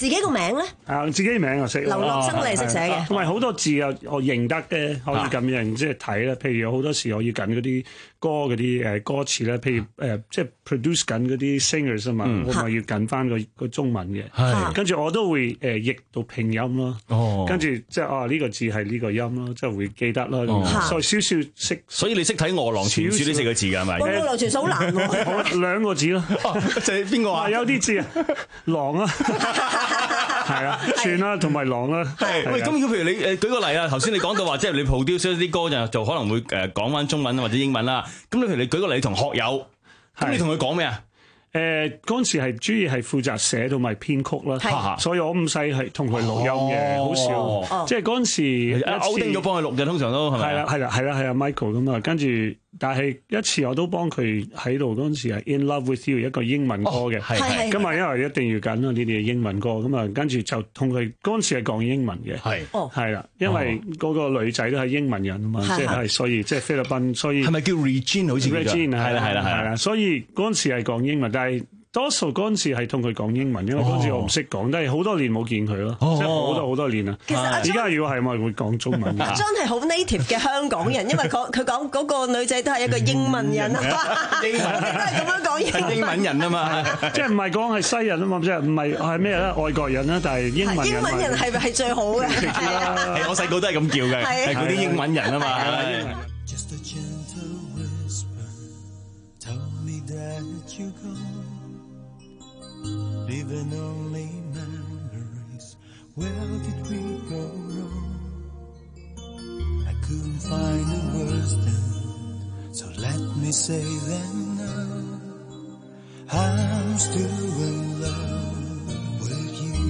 自己個名咧？ 啊，自己名我識。 劉樂生你識寫嘅， 同埋好多字啊，我認得嘅，可以咁樣即係睇啦。譬如有好多時我要緊嗰啲歌嗰啲誒歌詞咧，譬如誒即係 produce 緊嗰啲 singers 啊嘛，我咪要緊翻個個中文嘅。跟住我都會誒譯到拼音咯。哦，跟住即係啊呢個字係呢個音咯，即係會記得咯。所以少少識，所以你識睇《餓狼傳說》呢四個字㗎係咪？ 餓狼傳說好難喎。 兩個字咯， 就係邊個啊？ 有啲字啊，狼啊，係啊，串啦，同埋狼啦。 係喂，咁如果譬如你誒舉個例啊，頭先你講到話，即係你 produce 啲歌就就可能會誒講翻中文或者英文啦。咁你譬如你舉個例，你同學友，咁你同佢講咩啊？ 誒嗰陣時係主要係負責寫同埋編曲啦，所以我唔使係同佢錄音嘅，好少。即係嗰陣時歐丁都幫佢錄嘅，通常都係咪？ 係啦係啦係啦係啊 Michael 咁啊，跟住但係一次我都幫佢喺度嗰陣時係 In Love With You 一個英文歌嘅，咁啊因為一定要緊啊呢啲英文歌，咁啊跟住就同佢嗰陣時係講英文嘅，係係啦，因為嗰個女仔都係英文人啊嘛，即係所以即係菲律賓，所以係咪叫 Regine 好似 Regine 係啦係啦係啦， 所以嗰陣時係講英文，但係多數嗰陣時係同佢講英文，因為嗰陣時我唔識講，但係好多年冇見佢咯，即係好多好多年啦。其實而家如果係咪會講中文？ 阿 John 係好 native 嘅香港人，因為佢佢講嗰個女仔都係一個英文人啊嘛，英文都係咁樣講英文。 英文人啊嘛， 即係唔係講係西人啊嘛，即係唔係係咩咧？外國人啦，但係英文人。 英文人係係最好嘅。 我細個都係咁叫嘅，係嗰啲英文人啊嘛。 Leaving only memories. Where did we go wrong? I couldn't find the words then, so let me say them now. I'm still in love with you.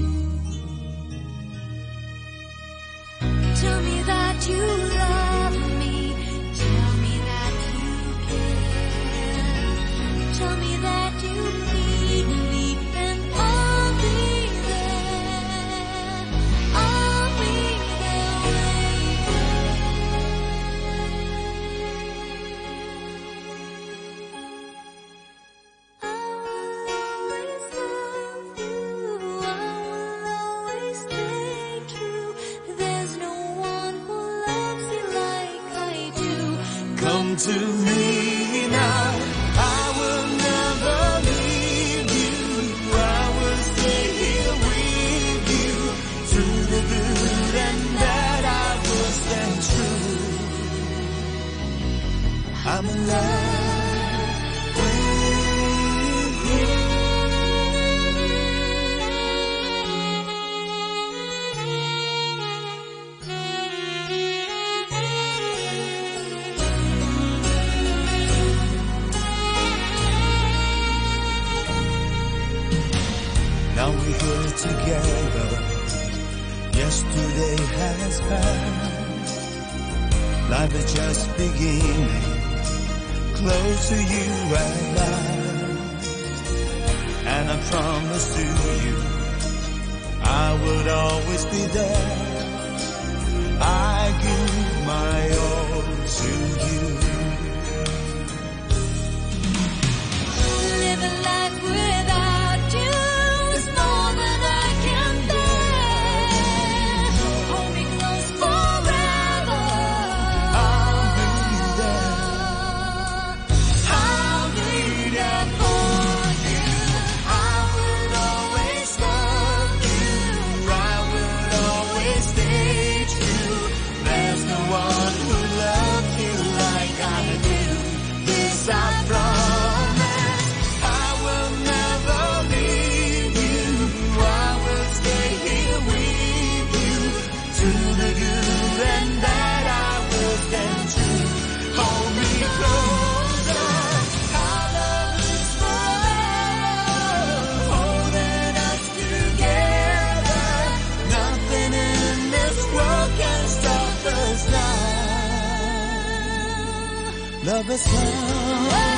Tell me that you love me. Tell me that you care. Tell me that you need me. To me now, I will never leave you. I will stay here with you through the good and bad. I will stand true. I'm in love with you. Now we're here together. Yesterday has passed. Life is just beginning. Close to you at last. And I promise to you, I would always be there. I give my all to you. Live a life without love is love.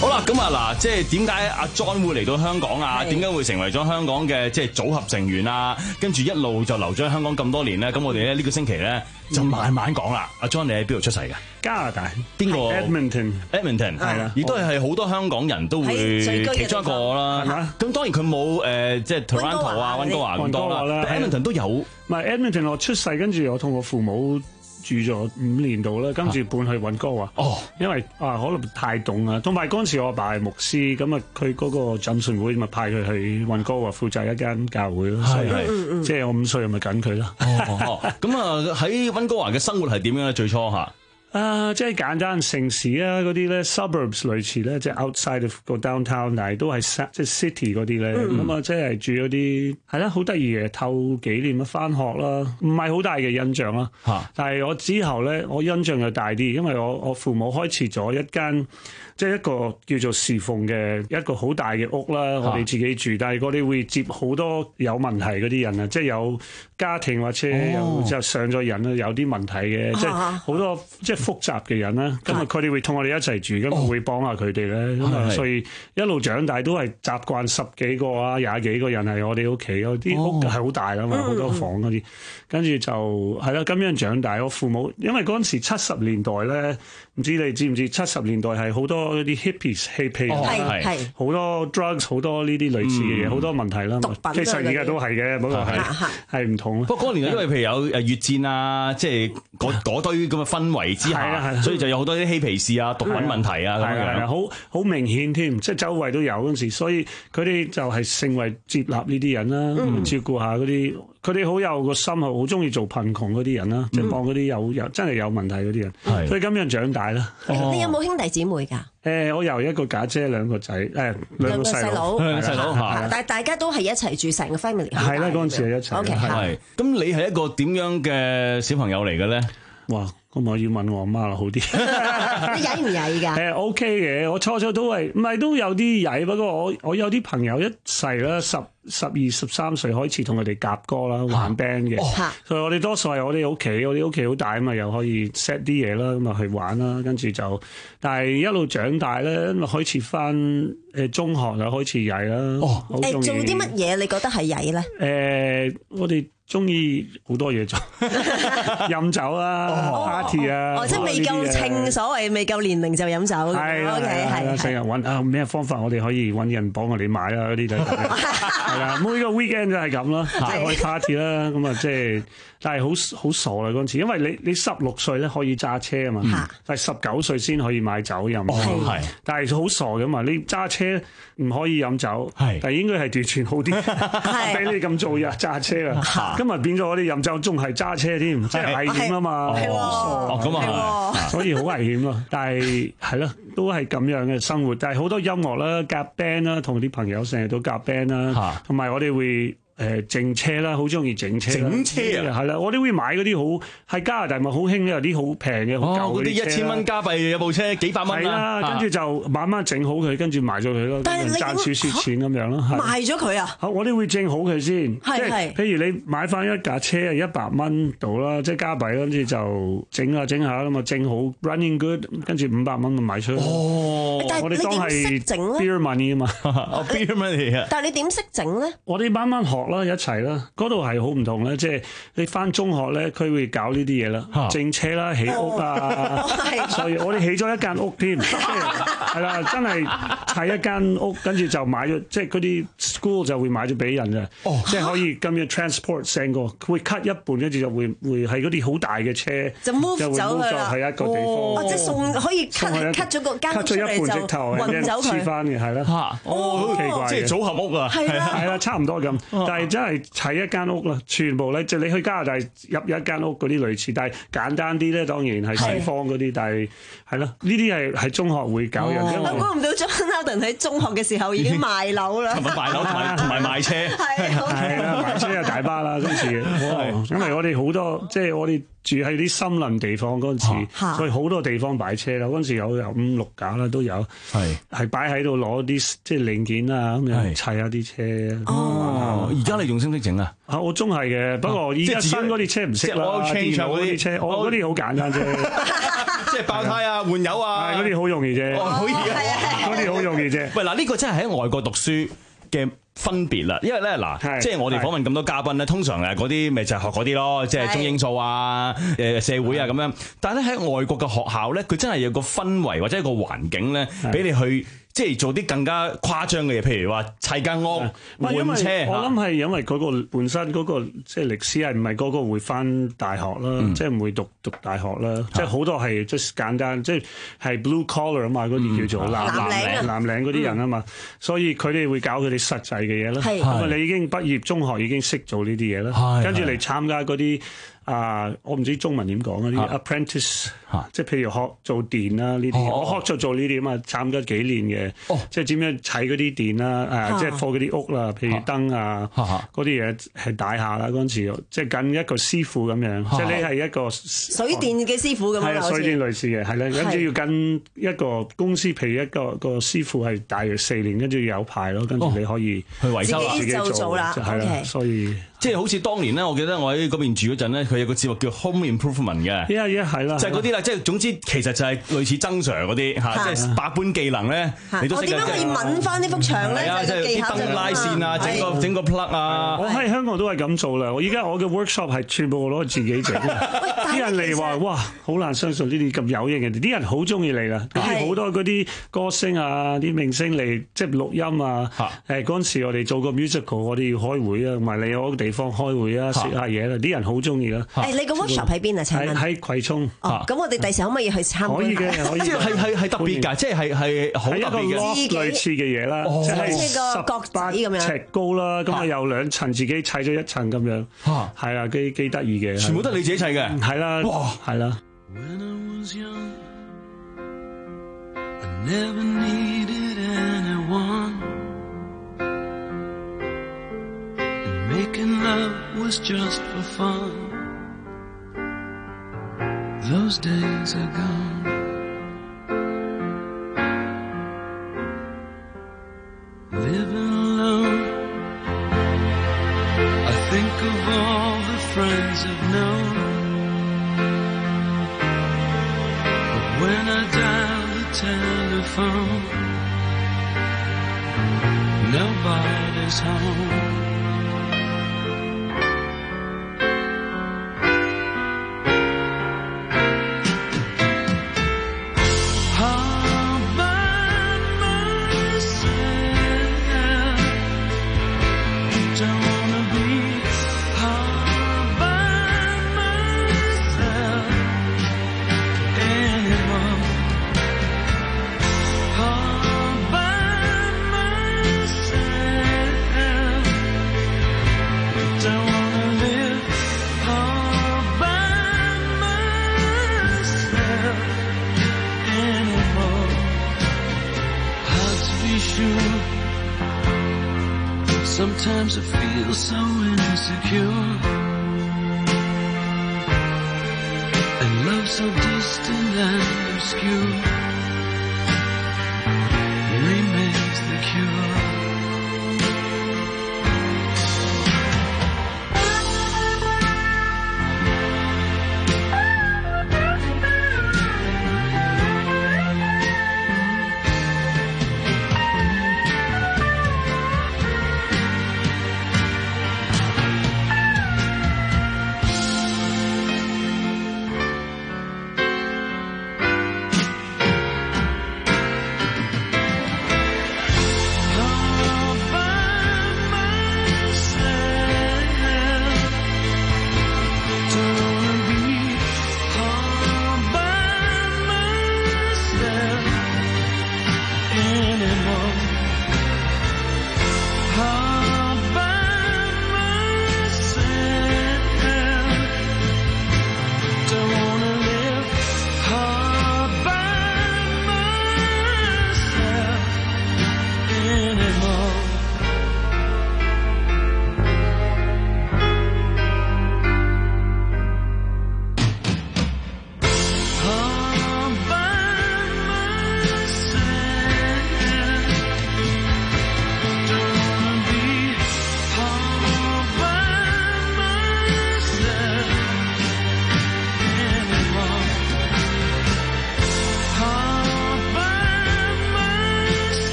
好啦，咁啊嗱，即係點解阿 John 會嚟到香港啊？點解會成為咗香港嘅即係組合成員啊？跟住一路就留咗喺香港咁多年咧。咁我哋咧呢個星期咧就慢慢講啦。阿 John 你喺邊度出世㗎？ 加拿大邊個 ？Edmonton，Edmonton 係啦，亦都係好多香港人都會其中一個啦。咁當然佢冇誒即係 Toronto 啊、溫哥華咁多啦。Edmonton 都有。唔係 Edmonton， 我出世跟住我同我父母住咗五年度啦，跟住搬去溫哥華。哦，因為啊可能太凍啊，同埋嗰陣時我阿爸係牧師，咁啊佢嗰個浸信會咪派佢去溫哥華負責一間教會咯，所以即係我五歲咪緊佢啦。 哦，咁啊喺溫哥華嘅生活係點樣咧？最初嚇？ 啊，即係簡單城市啊，嗰啲咧 suburbs 類似咧，即係 outside of 個 downtown，但係都係即係 city 嗰啲咧。咁啊，即係住嗰啲係啦，好得意嘅。頭幾年啊，翻學啦，唔係好大嘅印象啦。嚇！但係我之後咧，我印象就大啲，因為我我父母開設咗一間即係一個叫做侍奉嘅一個好大嘅屋啦，我哋自己住，但係我哋會接好多有問題嗰啲人啊，即係有家庭或者有就上咗人啦，有啲問題嘅，即係好多即係複雜嘅人啦。咁啊，佢哋會同我哋一齊住，咁會幫下佢哋咧。咁啊，所以一路長大都係習慣十幾個啊、廿幾個人係我哋屋企，有啲屋係好大啦嘛，好多房嗰啲。跟住就係啦，咁樣長大。我父母因為嗰陣時七十年代咧，唔知你知唔知？七十年代係好多嗰啲 hippies 嬉皮，係係好多 drugs， 好多呢啲類似嘅嘢，好多問題啦。其實而家都係嘅，不過係係唔同。 不過嗰年因為譬如有誒越戰啊，即係嗰嗰堆咁嘅氛圍之下，所以就有好多啲嬉皮士啊、毒品問題啊咁樣。 好好明顯添，即係周圍都有嗰陣時，所以佢哋就係成為接納呢啲人啦，照顧下嗰啲。佢哋好有個心，好中意做貧窮嗰啲人啦，即係幫嗰啲有有真係有問題嗰啲人。所以咁樣長大啦。 你有冇兄弟姊妹㗎？ 誒，我有一個家姐，兩個仔，誒兩個細佬， 兩個細佬嚇。 但係大家都係一齊住，成個 family。 係啦，嗰陣時係一齊。 OK， 係。咁你係一個點樣嘅小朋友嚟嘅咧？ 哇！咁我要問我阿媽啦，好啲。 你曳唔曳㗎？ 誒 OK 嘅，我初初都係唔係都有啲曳，不過我我有啲朋友一世啦，十十二十三歲開始同佢哋夾歌啦，玩 band 嘅，哦、所以我哋多數係我哋屋企，我哋屋企好大啊嘛，又可以 set 啲嘢啦，咁啊去玩啦，跟住就，但係一路長大咧，咁啊開始翻誒中學就開始曳啦。 哦，誒做啲乜嘢你覺得係曳咧？誒、 呃，我哋中意好多嘢做，飲酒啊 ，party 啊， 哦，即係未夠稱，所謂未夠年齡就飲酒。 係啦，係啦，成日揾啊咩方法，我哋可以揾人幫我哋買啊嗰啲就係啦，每個 weekend 就係咁咯，即係開 party 啦，咁啊即係，但係好好傻啦嗰陣時，因為你你十六歲咧可以揸車啊嘛，但係十九歲先可以買酒飲，係，但係好傻噶嘛，你揸車唔可以飲酒，係，但係應該係完全好啲，俾你咁做呀揸車啊。今日變咗我哋飲酒仲係揸車添，即係危險啊嘛， 哦咁啊， 所以好危險咯。但係係咯，都係咁樣嘅生活。但係好多音樂啦，夾 band 啦，同啲朋友成日都夾 band 啦，同埋我哋會誒整車啦，好中意整車。 整車啊， 係啦，我哋會買嗰啲好喺加拿大咪好興有啲好平嘅好舊嗰啲一千蚊加幣有部車幾百蚊啦，跟住就慢慢整好佢，跟住賣咗佢咯，賺少少錢咁樣咯。 賣咗佢啊？ 我哋會整好佢先，即係譬如你買翻一架車係一百蚊度啦，即係加幣，跟住就整下整下咁啊，整好 running good， 跟住五百蚊就賣出去。 哦，但係你點識整咧 ？Beer money 啊嘛 ，beer money 啊。 但係你點識整咧？ 我哋慢慢學啦，一齊啦，嗰度係好唔同咧，即係你翻中學咧，佢會搞呢啲嘢啦，整車啦，起屋啊，所以我哋起咗一間屋添，係啦，真係砌一間屋，跟住就買咗，即係嗰啲 school 就會買咗俾人嘅，即係可以咁樣 transport 成個，會 cut 一半，跟住就會會係嗰啲好大嘅車， 就 move 走去啦， 係一個地方， 即係送可以 cut cut 咗個間屋出嚟就運走佢， 黐翻嘅係啦， 哦，好奇怪，即係組合屋啊， 係啦，係啦，差唔多咁，但係真係砌一間屋啦，全部咧，即係你去加拿大入一間屋嗰啲類似，但係簡單啲咧，當然係西方嗰啲，但係係咯，呢啲係喺中學會搞人。 我估唔到 John Loudon 喺中學嘅時候已經賣樓啦， 同埋賣樓同埋同埋賣車， 係啦，賣車又大把啦，嗰陣時，因為我哋好多即係我哋住喺啲森林地方嗰陣時，所以好多地方擺車啦。嗰陣時有有五六架啦，都有係係擺喺度攞啲即係零件啊，咁樣砌下啲車。 哦，而家你仲識唔識整啊？ 啊，我中係嘅，不過而家新嗰啲車唔識啦，電腦嗰啲車，我嗰啲好簡單啫， 即係爆胎啊、換油啊， 嗰啲好容易啫， 好易啊， 嗰啲啲好容易啫。 喂，嗱呢個真係喺外國讀書嘅分別啦，因為咧嗱，即係我哋訪問咁多嘉賓咧，通常誒嗰啲咪就係學嗰啲咯，即係中英數啊、誒社會啊咁樣。但係咧喺外國嘅學校咧，佢真係有個氛圍或者一個環境咧，俾你去。即係做啲更加誇張嘅嘢，譬如話砌間屋、換車。 我諗係因為嗰個本身嗰個即係歷史係唔係個個會返大學啦，即係唔會讀讀大學啦，即係好多係即係簡單，即係係 blue collar 啊嘛，嗰啲叫做藍藍領藍領嗰啲人啊嘛，所以佢哋會教佢哋實際嘅嘢啦。咁啊，你已經畢業中學已經識做呢啲嘢啦，跟住嚟參加嗰啲。啊！我唔知中文點講啊！啲 apprentice，即係譬如學做電啦呢啲，我學就做呢啲啊嘛，參加幾年嘅，即係點樣砌嗰啲電啦，誒，即係放嗰啲屋啦，譬如燈啊，嗰啲嘢係大廈啦嗰陣時，即係跟一個師傅咁樣，即係你係一個水電嘅師傅咁樣， 係啊，水電類似嘅，係咧，跟住要跟一個公司，譬如一個個師傅係大約四年，跟住有牌咯，跟住你可以去維修自己做啦，係啦，所以。 即係好似當年咧，我記得我喺嗰邊住嗰陣咧，佢有個節目叫 Home Improvement 嘅， 係啊係啊係啦， 就係嗰啲啦。即係總之其實就係類似曾 Sir 嗰啲嚇，即係百般技能咧，你都識嘅。我點樣可以揾翻呢幅牆咧？ 即係啲燈拉線啊，整個整個 plug 啊。 我喺香港都係咁做啦。我依家我嘅 workshop 係全部我攞自己整。啲人嚟話哇，好難相信呢啲咁有型嘅，啲人好中意嚟啦。跟住好多嗰啲歌星啊、啲明星嚟即係錄音啊。誒嗰陣時我哋做個 musical，我哋要開會啊，同埋嚟我個地方開會啊。食下嘢啦，啲人好中意啦。 誒，你個 workshop 喺邊啊？請問喺葵涌。 哦，咁我哋第時可唔可以去參觀？ 可以嘅，可以。 即係係係特別㗎，即係係係好特別嘅。 自己類似嘅嘢啦，即係個角仔咁樣尺高啦，咁啊有兩層，自己砌咗一層咁樣。嚇，係啊，幾幾得意嘅。 全部都係你自己砌嘅。 係啦，哇，係啦。 Making love was just for fun. Those days are gone. Living alone, I think of all the friends I've known. But when I dial the telephone, nobody's home. Sometimes I feel so insecure, and love so distant and obscure remains the cure.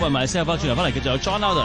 為埋四十分轉頭翻嚟，繼續有 John Louden。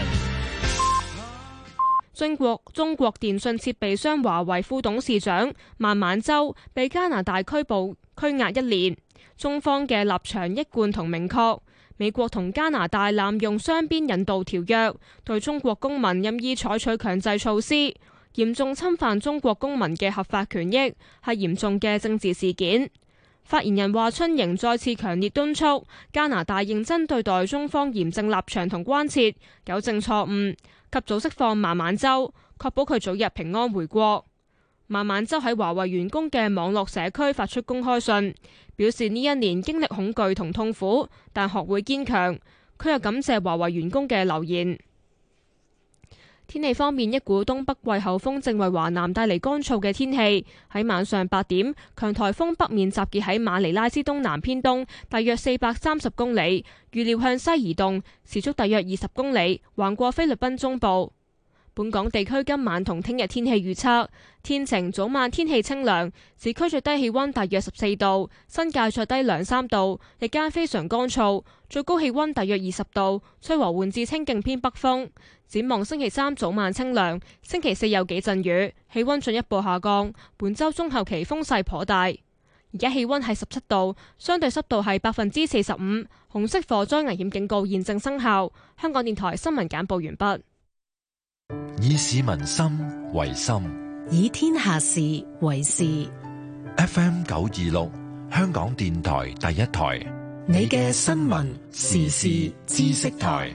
中國中國電信設備商華為副董事長孟晚舟被加拿大拘捕拘押一年，中方嘅立場一貫同明確。美國同加拿大濫用雙邊引渡條約，對中國公民任意採取強制措施，嚴重侵犯中國公民嘅合法權益，係嚴重嘅政治事件。發言人華春瑩再次強烈敦促加拿大認真對待中方嚴正立場同關切，糾正錯誤，及早釋放孟晚舟，確保佢早日平安回國。孟晚舟喺華為員工嘅網絡社區發出公開信，表示呢一年經歷恐懼同痛苦，但學會堅強。佢又感謝華為員工嘅留言。天氣方面，一股東北季候風正為華南帶嚟乾燥嘅天氣。喺晚上八點，強颱風北面集結喺馬尼拉之東南偏東，大約四百三十公里，預料向西移動，時速大約二十公里，橫過菲律賓中部。本港地區今晚同聽日天氣預測：天晴，早晚天氣清涼，市區最低氣溫大約十四度，新界再低兩三度，日間非常乾燥，最高氣溫大約二十度，吹和緩至清勁偏北風。展望星期三早晚清涼，星期四有幾陣雨，氣溫進一步下降。本周中後期風勢頗大。而家氣溫係十七度，相對濕度係百分之四十五，紅色火災危險警告現正生效。香港電台新聞簡報完畢。 以市民心為心， 以天下事為事。 F M 九二六，香港電台第一台， 你嘅新聞時事知識台。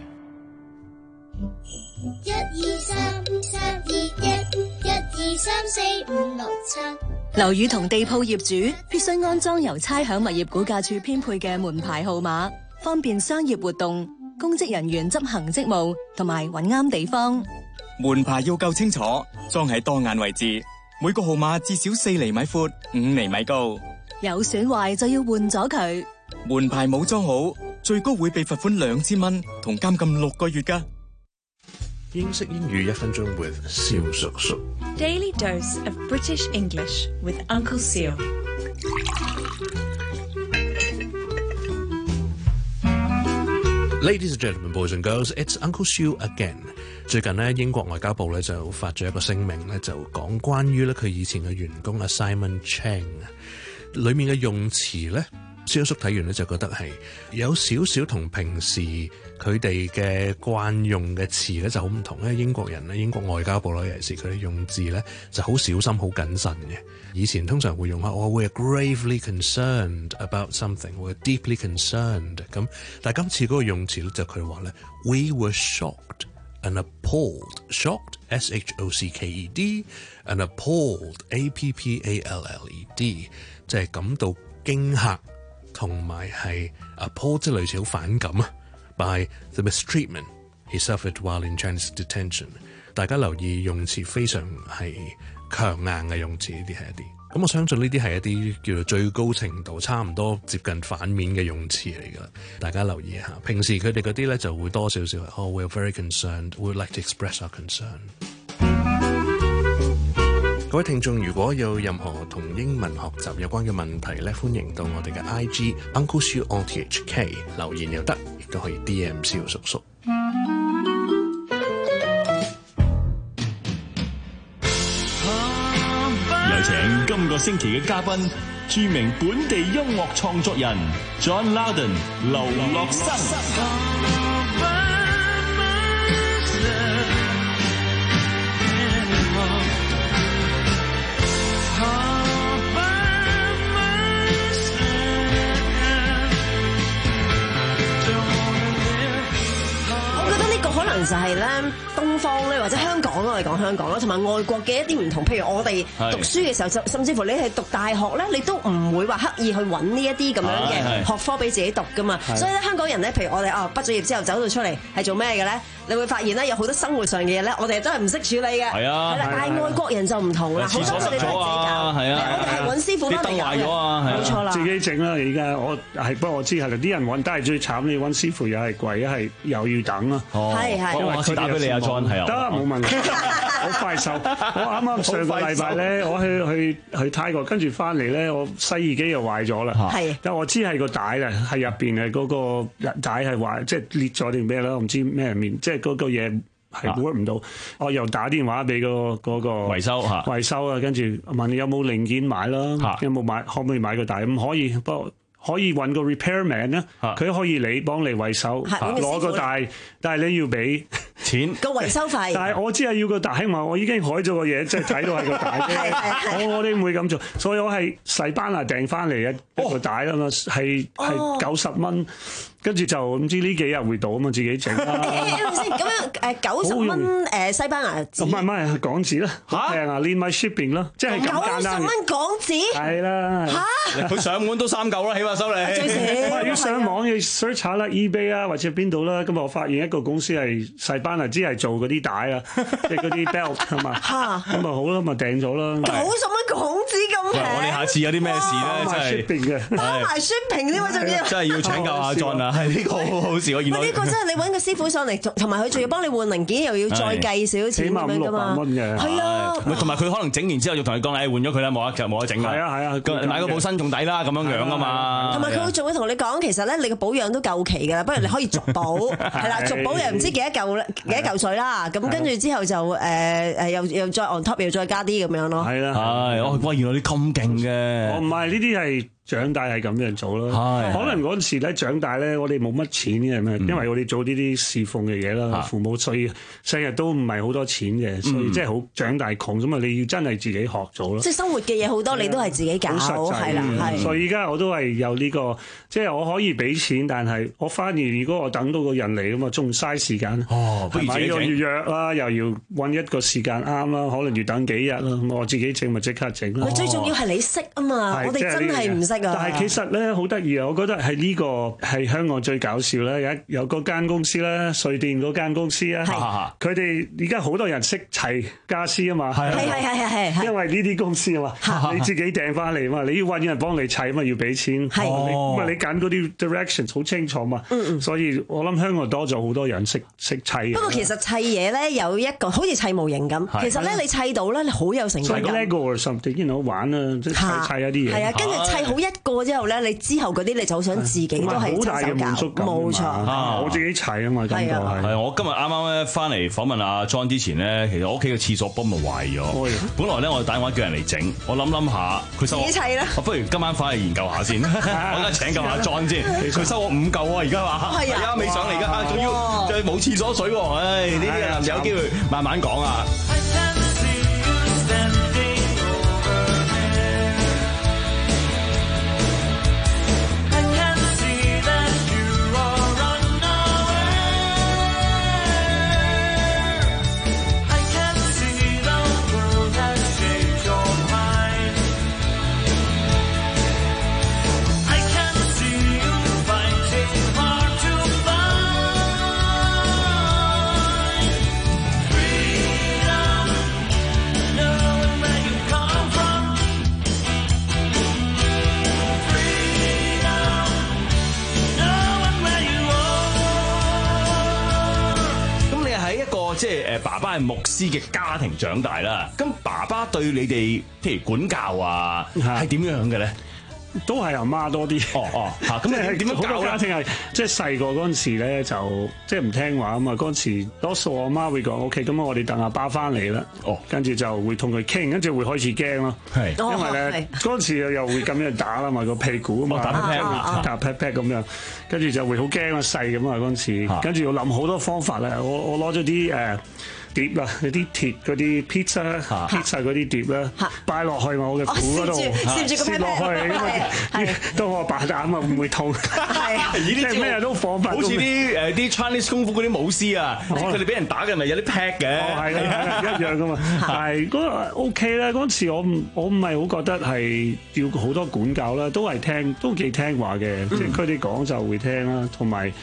一二三三二一，一二三四五六七。 樓宇同地鋪業主必須安裝由差餉物業估價署編配嘅門牌號碼，方便商業活動、公職人員執行職務同埋揾啱地方。 門牌要夠清楚，裝喺當眼位置，每個號碼至少四厘米闊、五厘米高。 有損壞就要換咗佢。 門牌冇裝好，最高會被罰款兩千蚊同監禁六個月㗎。 英式英語一分鐘 with 蕭叔叔。 Daily dose of British English with Uncle Seal。 Ladies and gentlemen, boys and girls, it's Uncle Siu again。最近呢，英國外交部咧就發咗一個聲明咧，就講關於咧佢以前嘅員工阿 Simon Cheng，裡面嘅用詞咧，蕭叔睇完咧就覺得係有少少同平時佢哋嘅慣用嘅詞咧就好唔同咧。英國人咧，英國外交部咧，尤其是佢哋用字咧就好小心、好謹慎嘅。以前通常會用下我、oh, we're gravely concerned about something， we're deeply concerned 咁，但係今次嗰個用詞咧就佢話咧 we were shocked and appalled，shocked S H O C K E D and appalled A P P A L L E D， 即係感到驚嚇同埋係 appalled， 即係類似好反感啊 by the mistreatment he suffered while in Chinese detention。 大家留意用詞非常係強硬嘅用詞，呢啲係一啲，咁我相信呢啲係一啲叫做最高程度差唔多接近反面嘅用詞嚟㗎。大家留意下，平時佢哋嗰啲咧就會多少少哦、oh, we're very concerned, we would like to express our concern。 各位聽眾，如果有任何同英文學習有關嘅問題咧，歡迎到我哋嘅 I G Uncle Siu O T H K 留言又得，亦都可以 D M 蕭叔叔。 有請今個星期嘅嘉賓，著名本地音樂創作人 John Louden 劉樂生。 可能就係咧，東方咧或者香港我哋講香港啦，同埋外國嘅一啲唔同。譬如我哋讀書嘅時候，就甚至乎你係讀大學咧，你都唔會話刻意去揾呢一啲咁樣嘅學科俾自己讀噶嘛。所以咧，香港人咧，譬如我哋啊畢咗業之後走到出嚟係做咩嘅咧？你會發現咧，有好多生活上嘅嘢咧，我哋都係唔識處理嘅。係啊，係啦，但係外國人就唔同啦，好多佢哋都係自己搞。係啊，我哋係揾師傅翻嚟搞嘅。冇錯啦， 自己整啦。而家我係不過我知係啦，啲人揾都係最慘，你揾師傅又係貴，一係又要等啊。 係係， 我打俾你阿 John 係啊， 得冇問題。 好快手。我啱啱上個禮拜咧，我去去去泰國，跟住翻嚟咧，我洗衣機又壞咗啦。 係， 但我知係個帶啦，係入邊係嗰個帶係壞，即係裂咗定咩啦？我唔知咩面，即係嗰個嘢。係 work 唔到，我又打電話俾個嗰個維修嚇， 維修啊，跟住問你有冇零件買啦，有冇買，可唔可以買個帶？唔可以，不過可以揾個 repairman 咧，佢可以你幫你維修，攞個帶，但係你要俾錢個維修費。 但係我只係要個帶嘛，我已經改咗個嘢，即係睇到係個帶啫。我我哋唔會咁做，所以我係西班牙訂翻嚟一一個帶啦嘛，係係九十蚊。跟住就唔知呢幾日會到啊嘛，自己整啦。 先咁樣誒九十蚊誒西班牙紙， 唔係唔係港紙啦，好平啊，連埋 shipping 啦，即係咁簡單。 九十蚊港紙係啦。 嚇！ 佢上門都三嚿啦，起碼收你。 最少。要上網要 search 下啦 ，eBay 啊或者邊度啦。咁我發現一個公司係西班牙，只係做嗰啲帶啊，即係嗰啲 belt 係嘛。嚇！咁咪好啦，咪訂咗啦。 九十蚊港紙咁平。 我哋下次有啲咩事咧，真係 shipping 嘅， 包埋 shipping 呢位仲要。 真係要請教下 John 啊！係呢個好好事，我見到。 喂，呢個真係你揾個師傅上嚟，同埋佢仲要幫你換零件，又要再計少少錢咁樣㗎嘛。係啊， 同埋佢可能整完之後，要同你講，誒換咗佢啦，冇得冇得整啦。 係啊係啊， 買個部新仲抵啦，咁樣樣啊嘛。 同埋佢仲會同你講，其實咧你個保養都夠期㗎啦，不如你可以續保，係啦，續保又唔知幾多嚿幾多嚿水啦。咁跟住之後就誒誒又又再 on top 又再加啲咁樣咯。 係啦， 係哦，哇！原來你咁勁嘅。 我唔係呢啲係。長大係咁樣做咯，可能嗰陣時咧長大咧，我哋冇乜錢嘅咩，因為我哋做呢啲侍奉嘅嘢啦，父母所以成日都唔係好多錢嘅，所以即係好長大窮咁嘛，你要真係自己學做咯。 即係生活嘅嘢好多，你都係自己搞，係啦，係。 所以而家我都係有呢個，即係我可以俾錢，但係我反而如果我等到個人嚟咁啊，仲嘥時間。 哦，不如自己整。要約啦，又要揾一個時間啱啦，可能要等幾日啦。咁我自己整咪即刻整咯。 最重要係你識啊嘛，我哋真係唔識。 但係其實咧好得意啊！我覺得係呢個係香港最搞笑咧，有有嗰間公司咧，瑞典嗰間公司啊，佢哋而家好多人識砌家私啊嘛， 係係係係係， 因為呢啲公司啊嘛，你自己訂翻嚟嘛，你要揾人幫你砌嘛，要俾錢，咁啊你揀嗰啲 directions 好清楚嘛，所以我諗香港多咗好多人識識砌。 不過其實砌嘢咧有一個好似砌模型咁，其實咧你砌到咧你好有成就感。 Lego or something，見到玩啊，即係砌砌一啲嘢。 係啊，跟住砌好一個之後咧，你之後嗰啲你就想自己都係好大嘅滿足感， 冇錯。 我自己砌啊嘛，感覺係。 係我今日啱啱咧翻嚟訪問阿 John 之前咧，其實我屋企嘅廁所泵咪壞咗。本來咧我打電話叫人嚟整，我諗諗下佢收我自己砌啦。 我不如今晚翻去研究下先。我而家請教下 John 先，佢收我五嚿喎，而家話係啊，未上嚟㗎，仲要仲要冇廁所水喎。唉，呢啲啊有機會慢慢講啊。即係誒爸爸係牧師嘅家庭長大啦，咁爸爸對你哋譬如管教啊係點樣嘅咧？ 都係阿媽多啲。 哦哦，嚇咁你點樣教咧？ 家庭係即係細個嗰陣時咧，就即係唔聽話啊嘛。嗰陣時多數我媽會講 OK，咁我哋等阿爸翻嚟啦。哦，跟住就會同佢傾，跟住會開始驚咯。係，因為咧嗰陣時又又會咁樣打啦嘛，個屁股啊嘛，打 pat pat 打 pat pat 咁樣，跟住就會好驚啊細咁啊嗰陣時，跟住要諗好多方法咧。我我攞咗啲誒碟啦，嗰啲鐵嗰啲 pizza pizza 嗰啲碟啦，擺落去我嘅股嗰度，攝落去，當我白膽啊唔會痛。係，即係咩都方法。 好似啲誒啲 Chinese 功夫嗰啲武師啊，佢哋俾人打嘅咪有啲 pat 嘅。 哦，係啊，一樣噶嘛。但係嗰個 OK 啦，嗰陣時我唔我唔係好覺得係要好多管教啦，都係聽都幾聽話嘅，即係佢哋講就會聽啦，同埋。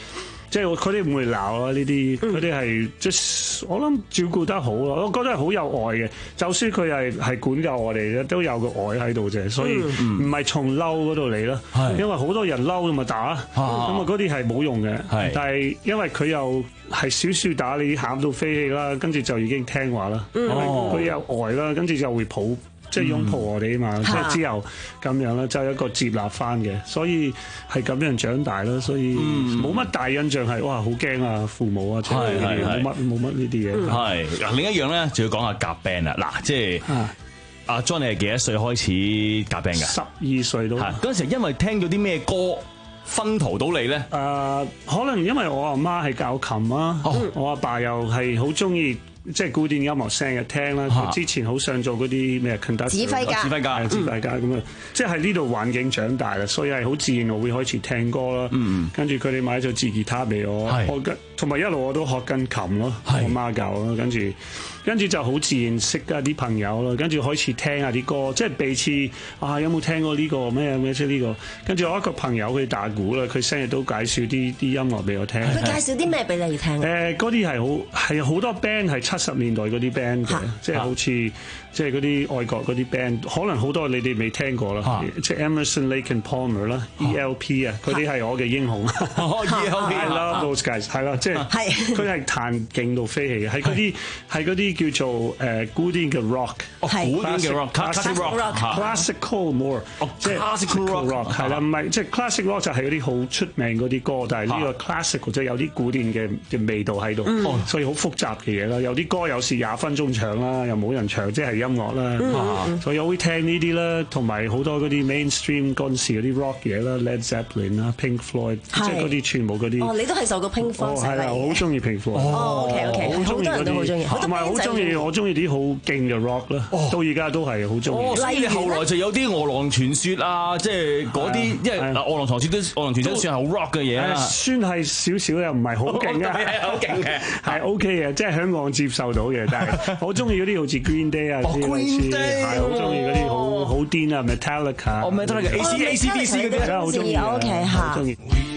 即係佢哋唔會鬧啦呢啲，佢哋係即係我諗照顧得好咯，我覺得係好有愛嘅。就算佢係係管教我哋嘅，都有個愛喺度啫，所以唔係從嬲嗰度嚟啦。因為好多人嬲咁咪打，咁啊嗰啲係冇用嘅。但係因為佢又係少少打你，喊到飛起啦，跟住就已經聽話啦。因為佢有愛啦，跟住就會抱。即係擁抱我哋啊嘛，即係之後咁樣啦，就係一個接納翻嘅，所以係咁樣長大啦，所以冇乜大印象係哇好驚啊父母啊，即係冇乜冇乜呢啲嘢。 係嗱，另一樣咧就要講下夾 band 啦。嗱，即係阿 John 你係幾多歲開始夾 band 㗎？ 十二歲到。 嗰陣時因為聽咗啲咩歌薰陶到你咧？ 誒，可能因為我阿媽係教琴啊，我阿爸又係好中意。即係古典音樂成日聽啦，佢之前好想做嗰啲咩 conductor 指揮家、 指揮家、指揮家咁啊！即係喺呢度環境長大啦，所以係好自然我會開始聽歌啦。跟住佢哋買咗支吉他俾我，我同埋一路我都學緊琴咯，我媽教咯，跟住跟住就好自然識一啲朋友咯，跟住開始聽下啲歌，即係彼此啊有冇聽過呢個咩咩即係呢個？跟住我一個朋友佢打鼓啦，佢成日都介紹啲啲音樂俾我聽。 佢介紹啲咩俾你聽？ 誒嗰啲係好係好多 band 係七十年代嗰啲 band 嘅，即係好似即係嗰啲外國嗰啲 band，可能好多你哋未聽過啦，即係 Emerson, Lake and Palmer 啦 ，E L P 啊，嗰啲係我嘅英雄。 E L P I love those guys， 係啦，即係佢係彈勁到飛起嘅，係嗰啲係嗰啲叫做誒古典嘅 rock， 古典嘅 rock，classic rock，classical more， 即係 classical rock 係啦，唔係即係 classic rock 就係嗰啲好出名嗰啲歌，但係呢個 classical 即係有啲古典嘅嘅味道喺度，所以好複雜嘅嘢啦。有啲歌有時廿分鐘唱啦，又冇人唱，即係音樂啦，所以我會聽呢啲啦，同埋好多嗰啲 mainstream 嗰陣時嗰啲 rock 嘢啦 ，Led Zeppelin 啦 ，Pink Floyd， 即係嗰啲全部嗰啲。 哦，你都係受過 Pink Floyd 係啦，我好中意 Pink Floyd。 哦 ，OK OK， 好多人都好中意， 同埋好中意我中意啲好勁嘅 rock 啦，到而家都係好中意。 所以你後來就有啲餓狼傳說啊，即係嗰啲，因為嗱餓狼傳說都餓狼傳說算係好 rock 嘅嘢啦， 算係少少又唔係好勁嘅， 好勁嘅， 係 OK 嘅，即係香港接受到嘅，但係我中意嗰啲好似 Green Day 啊啲類似，係好中意嗰啲好好癲啊 Metallica， 哦 Metallica，A C A C D C 嗰啲， 真係好中意，OK 好中意。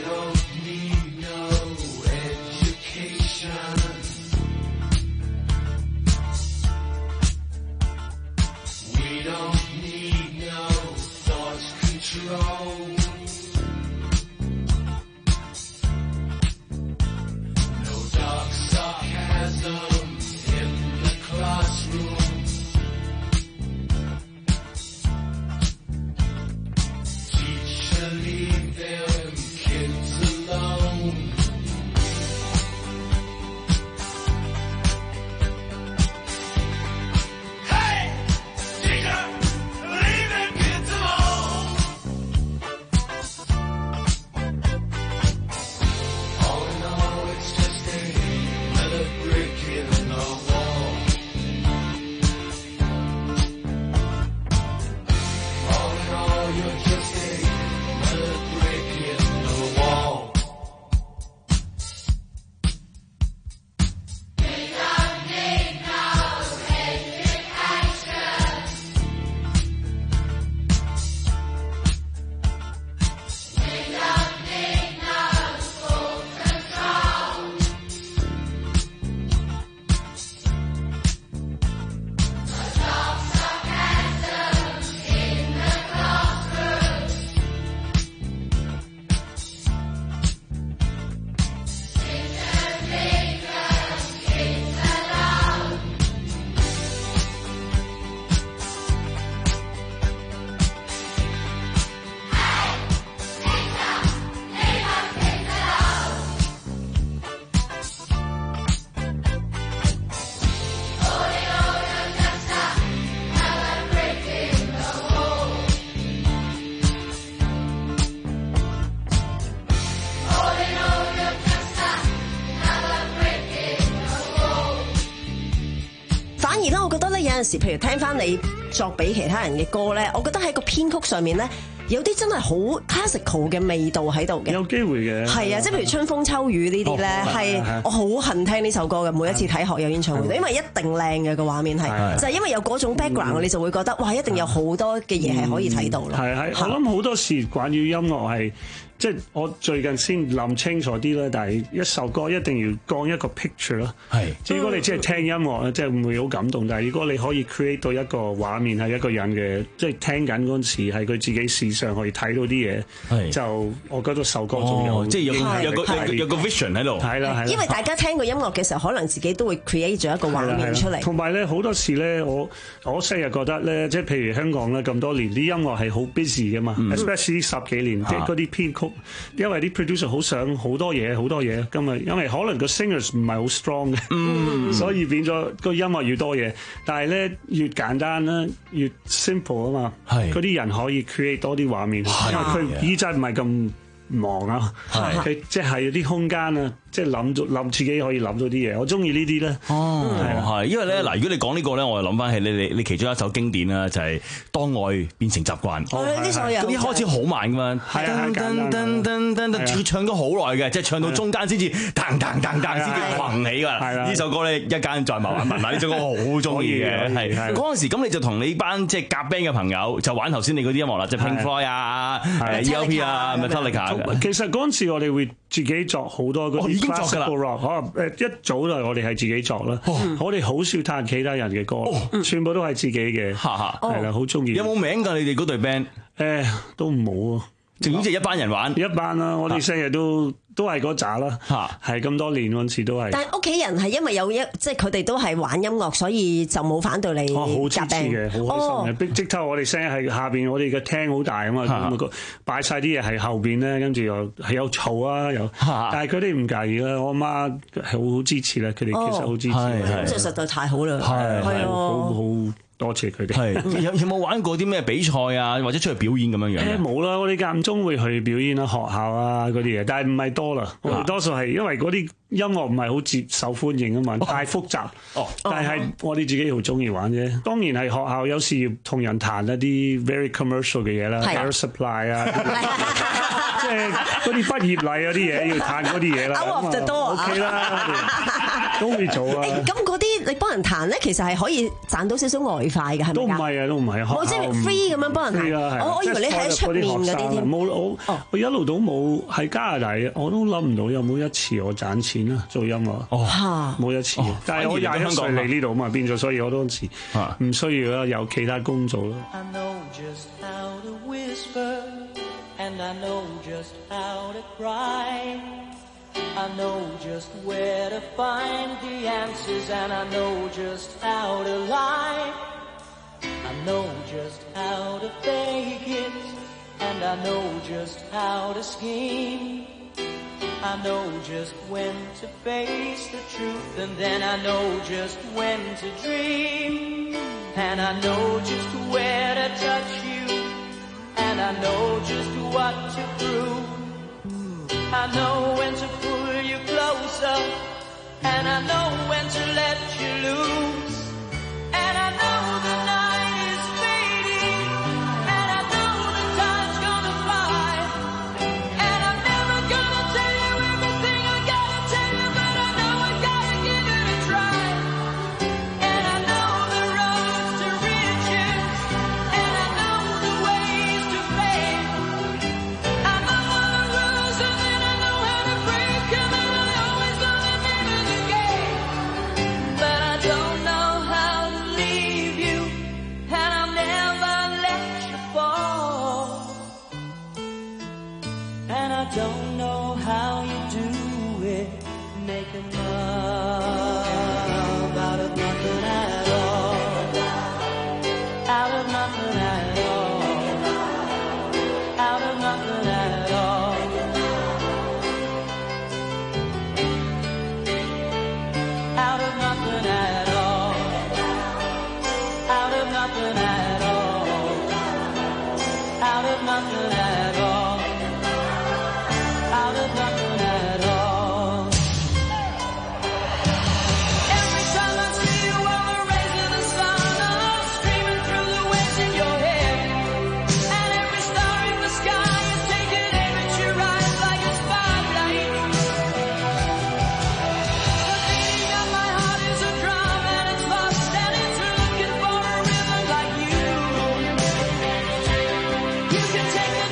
有陣時，譬如聽翻你作俾其他人嘅歌咧，我覺得喺個編曲上面咧，有啲真係好 classical 嘅味道喺度嘅。 有機會嘅。係啊，即係譬如春風秋雨呢啲咧，係我好恨聽呢首歌嘅。每一次睇學友演唱會，因為一定靚嘅個畫面係，就係因為有嗰種 background，你就會覺得哇，一定有好多嘅嘢係可以睇到咯。 係係，我諗好多時關於音樂係。 即係我最近先諗清楚啲啦。但係一首歌一定要講一個 picture 咯。 係， 即係如果你只係聽音樂咧，即係唔會好感動。但係如果你可以 create 到一個畫面係一個人嘅，即係聽緊嗰陣時係佢自己視上可以睇到啲嘢，就我覺得首歌仲有， 即係有有個有個 vision 喺度。 係啦係啦。 因為大家聽過音樂嘅時候，可能自己都會 create 咗一個畫面出嚟。 同埋咧，好多時咧，我我成日覺得咧，即係譬如香港咧咁多年，啲音樂係好 busy 嘅嘛 ，especially 十幾年，即係嗰啲編曲，因為啲 producer 好想好多嘢，好多嘢，咁啊，因為可能個 singers 唔係好 strong 嘅，所以變咗個音樂越多嘢，但係咧越簡單啦，越 simple 啊嘛，嗰啲人可以 create 多啲畫面，因為佢耳仔唔係咁忙啊，佢即係有啲空間啊。即係諗到諗自己可以諗到啲嘢，我中意呢啲咧。 哦，係，因為咧嗱，如果你講呢個咧，我就諗翻起你你你其中一首經典啦，就係《當愛變成習慣》。 哦，呢首有。咁一開始好慢噶嘛，噔噔噔噔噔噔，佢唱咗好耐嘅，即係唱到中間先至噔噔噔噔先至橫起㗎。呢首歌咧一間再慢慢慢慢，呢首歌我好中意嘅。係嗰陣時，咁你就同你班即係夾 band 嘅朋友就玩頭先你嗰啲音樂啦，即係 Pink Floyd 啊、誒 E L P 啊、Metallica。 其實嗰陣時我哋會自己作好多嗰啲。classical rock， 誒一早就我哋係自己作啦。我哋好少彈其他人嘅歌，全部都係自己嘅。係啦，好中意。 有冇名㗎？你哋嗰隊 band？ 誒，都冇啊。 總之就一班人玩， 一班啦。我哋成日都都係嗰扎啦。係咁多年嗰陣時都係。 但係屋企人係因為有一即係佢哋都係玩音樂，所以就冇反對你。 哦，好支持嘅，好開心嘅。直頭我哋聲係下邊，我哋嘅廳好大啊嘛，咁個擺晒啲嘢喺後邊咧，跟住又係有嘈啊，又。但係佢哋唔介意啦，我媽係好支持啦，佢哋其實好支持。 咁就實在太好啦。 係係好好。多謝佢哋。 係有有冇玩過啲咩比賽啊，或者出去表演咁樣樣？ 誒冇啦，我哋間中會去表演啦，學校啊嗰啲嘢，但係唔係多啦。我哋多數係因為嗰啲音樂唔係好接受歡迎啊嘛，太複雜。哦，但係我哋自己好中意玩啫。當然係學校有時要同人彈一啲 very commercial 嘅嘢啦 ，Air Supply 啊，即係嗰啲畢業禮嗰啲嘢要彈嗰啲嘢啦。 Out of the door OK 啦，都會做啊。 咁嗰啲你幫人彈咧，其實係可以賺到少少外快嘅，係咪？ 都唔係啊，都唔係啊。 我即係 free 咁樣幫人彈。我我以為你喺出面嗰啲添。 冇我我一路都冇喺加拿大，我都諗唔到有冇一次我賺錢啦做音樂。哦，冇一次。但係我廿一歲嚟呢度嘛，變咗，所以我當時唔需要啦，有其他工做啦。And I know just how to cry. I know just where to find the answers, and I know just how to lie. I know just how to fake it, and I know just how to scheme. I know just when to face the truth, and then I know just when to dream. And I know just where to touch you.And I know just what to prove. I know when to pull you closer, and I know when to let you loose. And I know the night is fading, and I know the time's gonna fly. And I'm never gonna tell you everything I gotta tell you, but I know I gotta give it a try. And I know the roads to riches, and I know the ways.I know all the rules, and then I know how to break them, and I always know the name of the game. But I don't know how to leave you, and I'll never let you fall. And I don't know how you do it, making love out of nothing at all, out of nothing at all.Out of nothing at all. Out of nothing at all. Out of nothing at all. Out of nothing at all. Out of nothing at all. Every time I see you on the rays of the sun, I'm streaming through the waves in your head.And every star in the sky is taking aim at your eyes like a spotlight. The beating of my heart is a drum, and it's lost, and it's looking for a rhythm like you. You can take the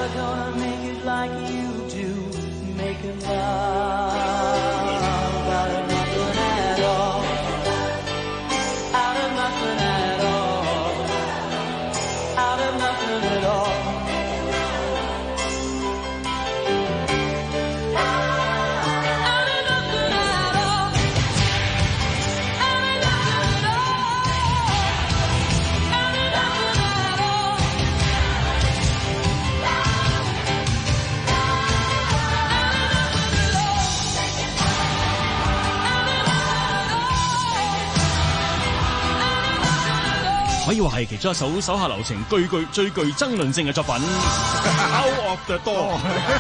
never gonna make it like you do, making love out of nothing at all, out of nothing at all, out of nothing at all. 可以話係其中一首手下留情具具最具爭論性嘅作品。Out of the door。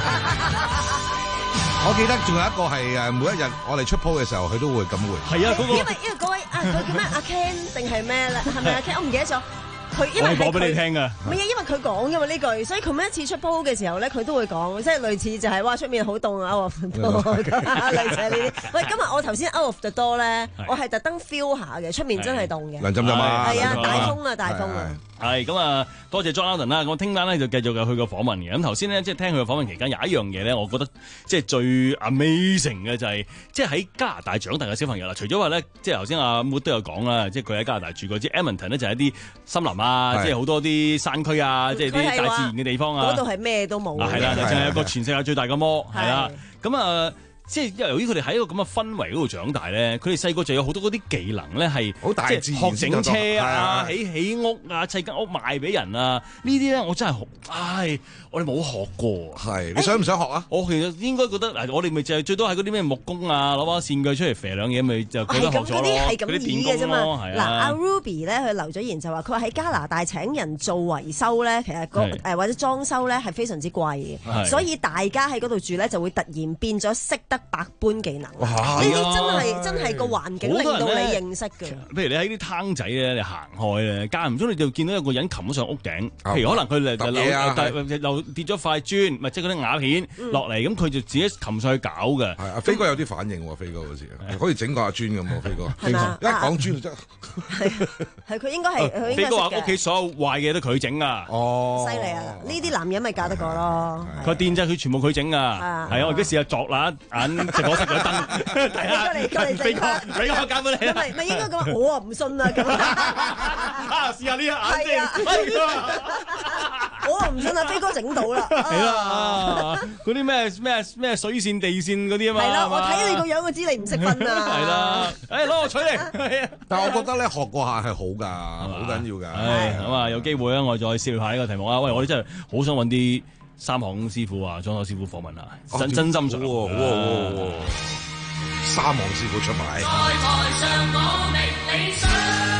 我記得仲有一個係誒，每一日我哋出 po 嘅時候，佢都會咁會。 係啊，嗰個因為因為嗰位啊，佢叫咩？阿 Ken 定係咩咧？係咪阿 Ken？我唔記得咗。佢因為我講俾你聽㗎。 唔係啊，因為佢講嘅嘛呢句，所以佢每一次出 po 嘅時候咧，佢都會講，即係類似就係話出面好凍啊，out of the door 類似呢啲。喂，今日我頭先 out of the door 咧，我係特登 feel 下嘅，出面真係凍嘅。 涼浸浸啊！ 係啊，大風啊，大風啊！ 係咁啊，多謝 John Alden 啦。我聽晚咧就繼續有佢個訪問嘅。咁頭先咧，即係聽佢嘅訪問期間，有一樣嘢咧，我覺得即係最 amazing 嘅就係，即係喺加拿大長大嘅小朋友啦。除咗話咧，即係頭先阿 Mood 都有講啦，即係佢喺加拿大住過，即係 Edmonton 咧就係一啲森林啊，即係好多啲山區啊，即係啲大自然嘅地方啊。 嗰度係咩都冇。 係啦，就係一個全世界最大嘅魔，係啦。咁啊。即係由於佢哋喺一個咁嘅氛圍嗰度長大咧，佢哋細個就有好多嗰啲技能咧，係好大自然學整車啊、起起屋啊、砌間屋賣俾人啊，呢啲咧我真係學，唉，我哋冇學過。 係，你想唔想學啊？ 我其實應該覺得嗱，我哋咪就係最多係嗰啲咩木工啊，攞把線鋸出嚟肥兩嘢，咪就覺得學咗咯。 係咁意嘅啫嘛。嗱，阿 Ruby 咧，佢留咗言就話，佢話喺加拿大請人做維修咧，其實誒或者裝修咧係非常之貴嘅，所以大家喺嗰度住咧就會突然變咗識得百般技能，呢啲真係真係個環境令到你認識嘅。 譬如你喺啲攤仔咧，你行開咧，間唔中你就見到有個人擒咗上屋頂。譬如可能佢誒又跌咗塊磚，咪即係嗰啲瓦片落嚟，咁佢就自己擒上去搞嘅。 係阿飛哥有啲反應喎，飛哥好似可以整個阿磚咁喎，飛哥。係嘛？一講磚就真係係佢應該係佢應該識嘅。 飛哥話屋企所有壞嘢都佢整啊！ 哦， 犀利啊！呢啲男人咪嫁得過咯。 佢電掣佢全部佢整啊！係啊，我而家試下鑿啦眼。食我食嗰燈，睇下飛哥，飛哥交俾你啦。 咪咪應該咁，我啊唔信啊咁。 啊，試下呢一眼先。 我啊唔信啊，飛哥整到啦。 係啦，嗰啲咩咩咩水線地線嗰啲啊嘛。 係啦，我睇你個樣，我知你唔識分啊。 係啦，誒攞我取嚟。 但係我覺得咧，學過下係好㗎，好緊要㗎。 係咁啊，有機會咧，我再試下呢個題目啊。喂，我哋真係好想揾啲三行師傅啊，裝修師傅訪問下，真真心水喎，好喎， 三行師傅出埋。 在台上我覓理想。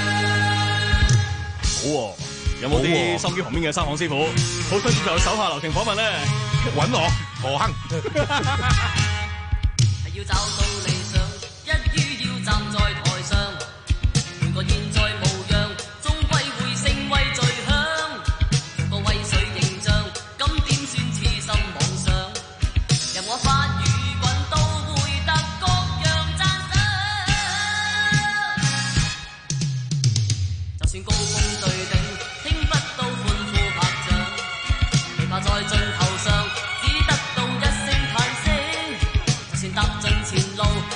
好喎，有冇啲心機旁邊嘅三行師傅，好想接受手下留情訪問咧？ 揾我何亨。 係要找到理想，一於要站在台上，換個現在模樣，終歸會成為最響，做個威水形象。咁點算痴心妄想？任我發語滾都會得各樣讚賞。就算高峰對頂，聽不到歡呼拍掌，琵琶在盡頭上，只得到一聲嘆息。就算踏盡前路。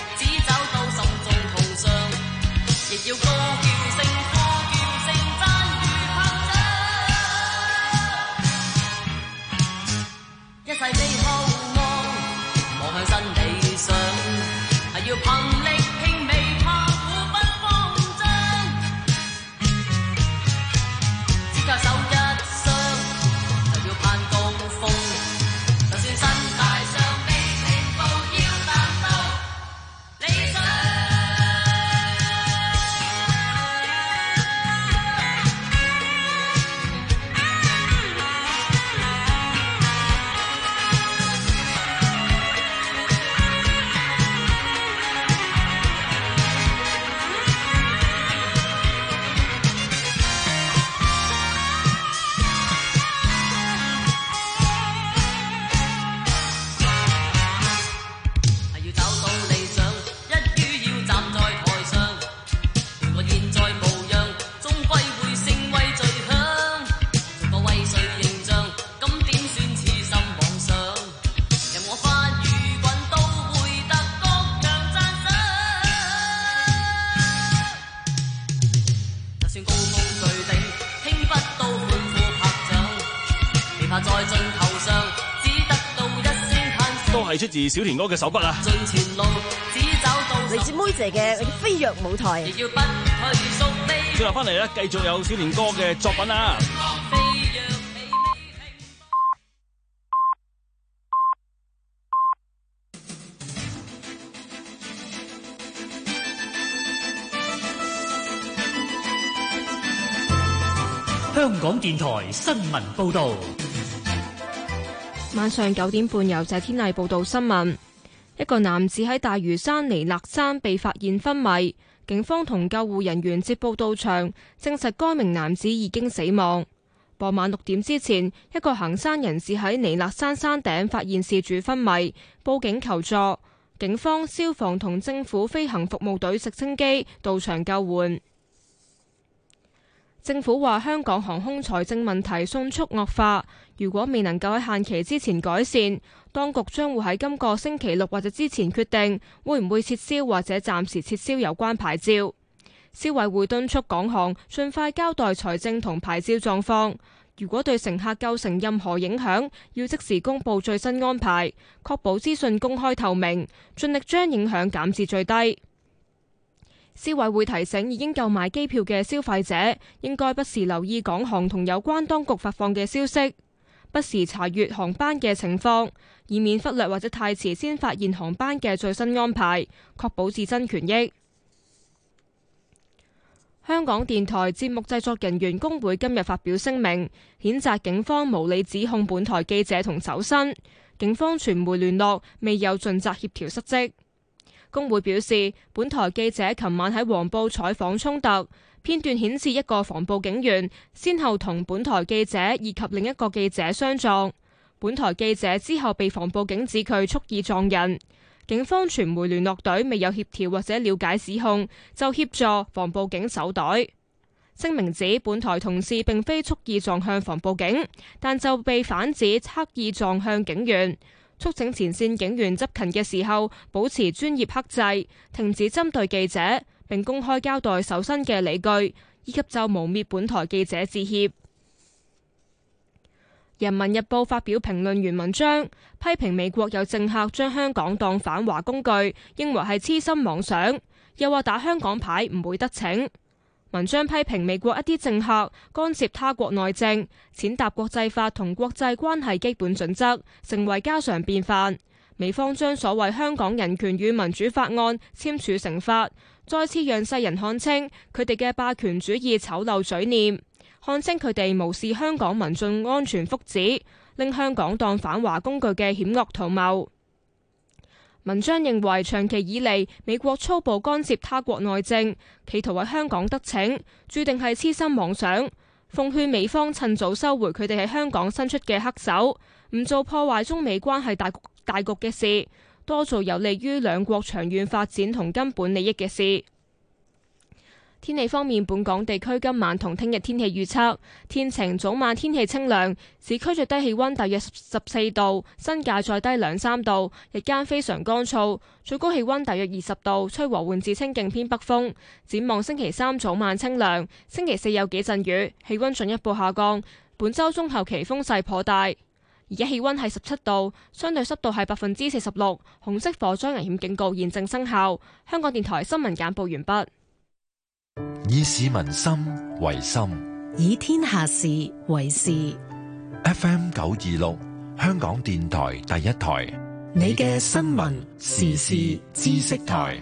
下在盡頭上，只得到一聲嘆息。 都係出自小田哥嘅手筆啊！ 盡前路，只找到嚟自妹姐嘅飛躍舞台。 亦要不退縮飛。 轉頭翻嚟咧，繼續有小田哥嘅作品啊！ 香港電台新聞報導。 晚上九點半由謝天麗報道新聞。一個男子喺大嶼山彌勒山被發現昏迷，警方同救護人員接報到場，證實該名男子已經死亡。傍晚六點之前，一個行山人士喺彌勒山山頂發現事主昏迷，報警求助。警方、消防同政府飛行服務隊直升機到場救援。政府話香港航空財政問題迅速惡化，如果未能夠喺限期之前改善，當局將會喺今個星期六或者之前決定會唔會撤銷或者暫時撤銷有關牌照。消委會敦促港航盡快交代財政同牌照狀況，如果對乘客構成任何影響，要即時公佈最新安排，確保資訊公開透明，盡力將影響減至最低。消委會提醒已經購買機票嘅消費者，應該不時留意港航同有關當局發放嘅消息，不時查閱航班嘅情況，以免忽略或者太遲先發現航班嘅最新安排，確保自身權益。香港電台節目製作人員工會今日發表聲明，譴責警方無理指控本台記者同搜身，警方傳媒聯絡未有盡責協調失職。工會表示，本台記者琴晚喺黃埔採訪衝突片段顯示，一個防暴警員先後同本台記者以及另一個記者相撞，本台記者之後被防暴警指佢蓄意撞人。警方傳媒聯絡隊未有協調或者了解指控，就協助防暴警搜袋。聲明指本台同事並非蓄意撞向防暴警，但就被反指刻意撞向警員。促請前線警員執勤嘅時候保持專業克制，停止針對記者，並公開交代搜身嘅理據，以及就誣衊本台記者致歉。人民日報發表評論員文章，批評美國有政客將香港當反華工具，認為係痴心妄想，又話打香港牌唔會得逞。文章批評美國一啲政客干涉他國內政，踐踏國際法同國際關係基本準則，成為家常便飯。美方將所謂香港人權與民主法案簽署成法，再次讓世人看清佢哋嘅霸權主義醜陋嘴臉，看清佢哋無視香港民眾安全福祉，令香港當反華工具嘅險惡圖謀。文章認為，長期以嚟美國粗暴干涉他國內政，企圖喺香港得逞，注定係痴心妄想。奉勸美方趁早收回佢哋喺香港伸出嘅黑手，唔做破壞中美關係大局大局嘅事，多做有利於兩國長遠發展同根本利益嘅事。天氣方面，本港地區今晚同聽日天氣預測，天晴，早晚天氣清涼，市區最低氣溫大約十四度，新界再低兩三度，日間非常乾燥，最高氣溫大約二十度，吹和緩至清勁偏北風。展望星期三早晚清涼，星期四有幾陣雨，氣溫進一步下降。本周中後期風勢頗大。而家氣溫係十七度，相對濕度係百分之四十六，紅色火災危險警告現正生效。香港電台新聞簡報完畢。 以市民心為心， 以天下事為事。 F M 九二六，香港電台第一台， 你嘅新聞時事知識台。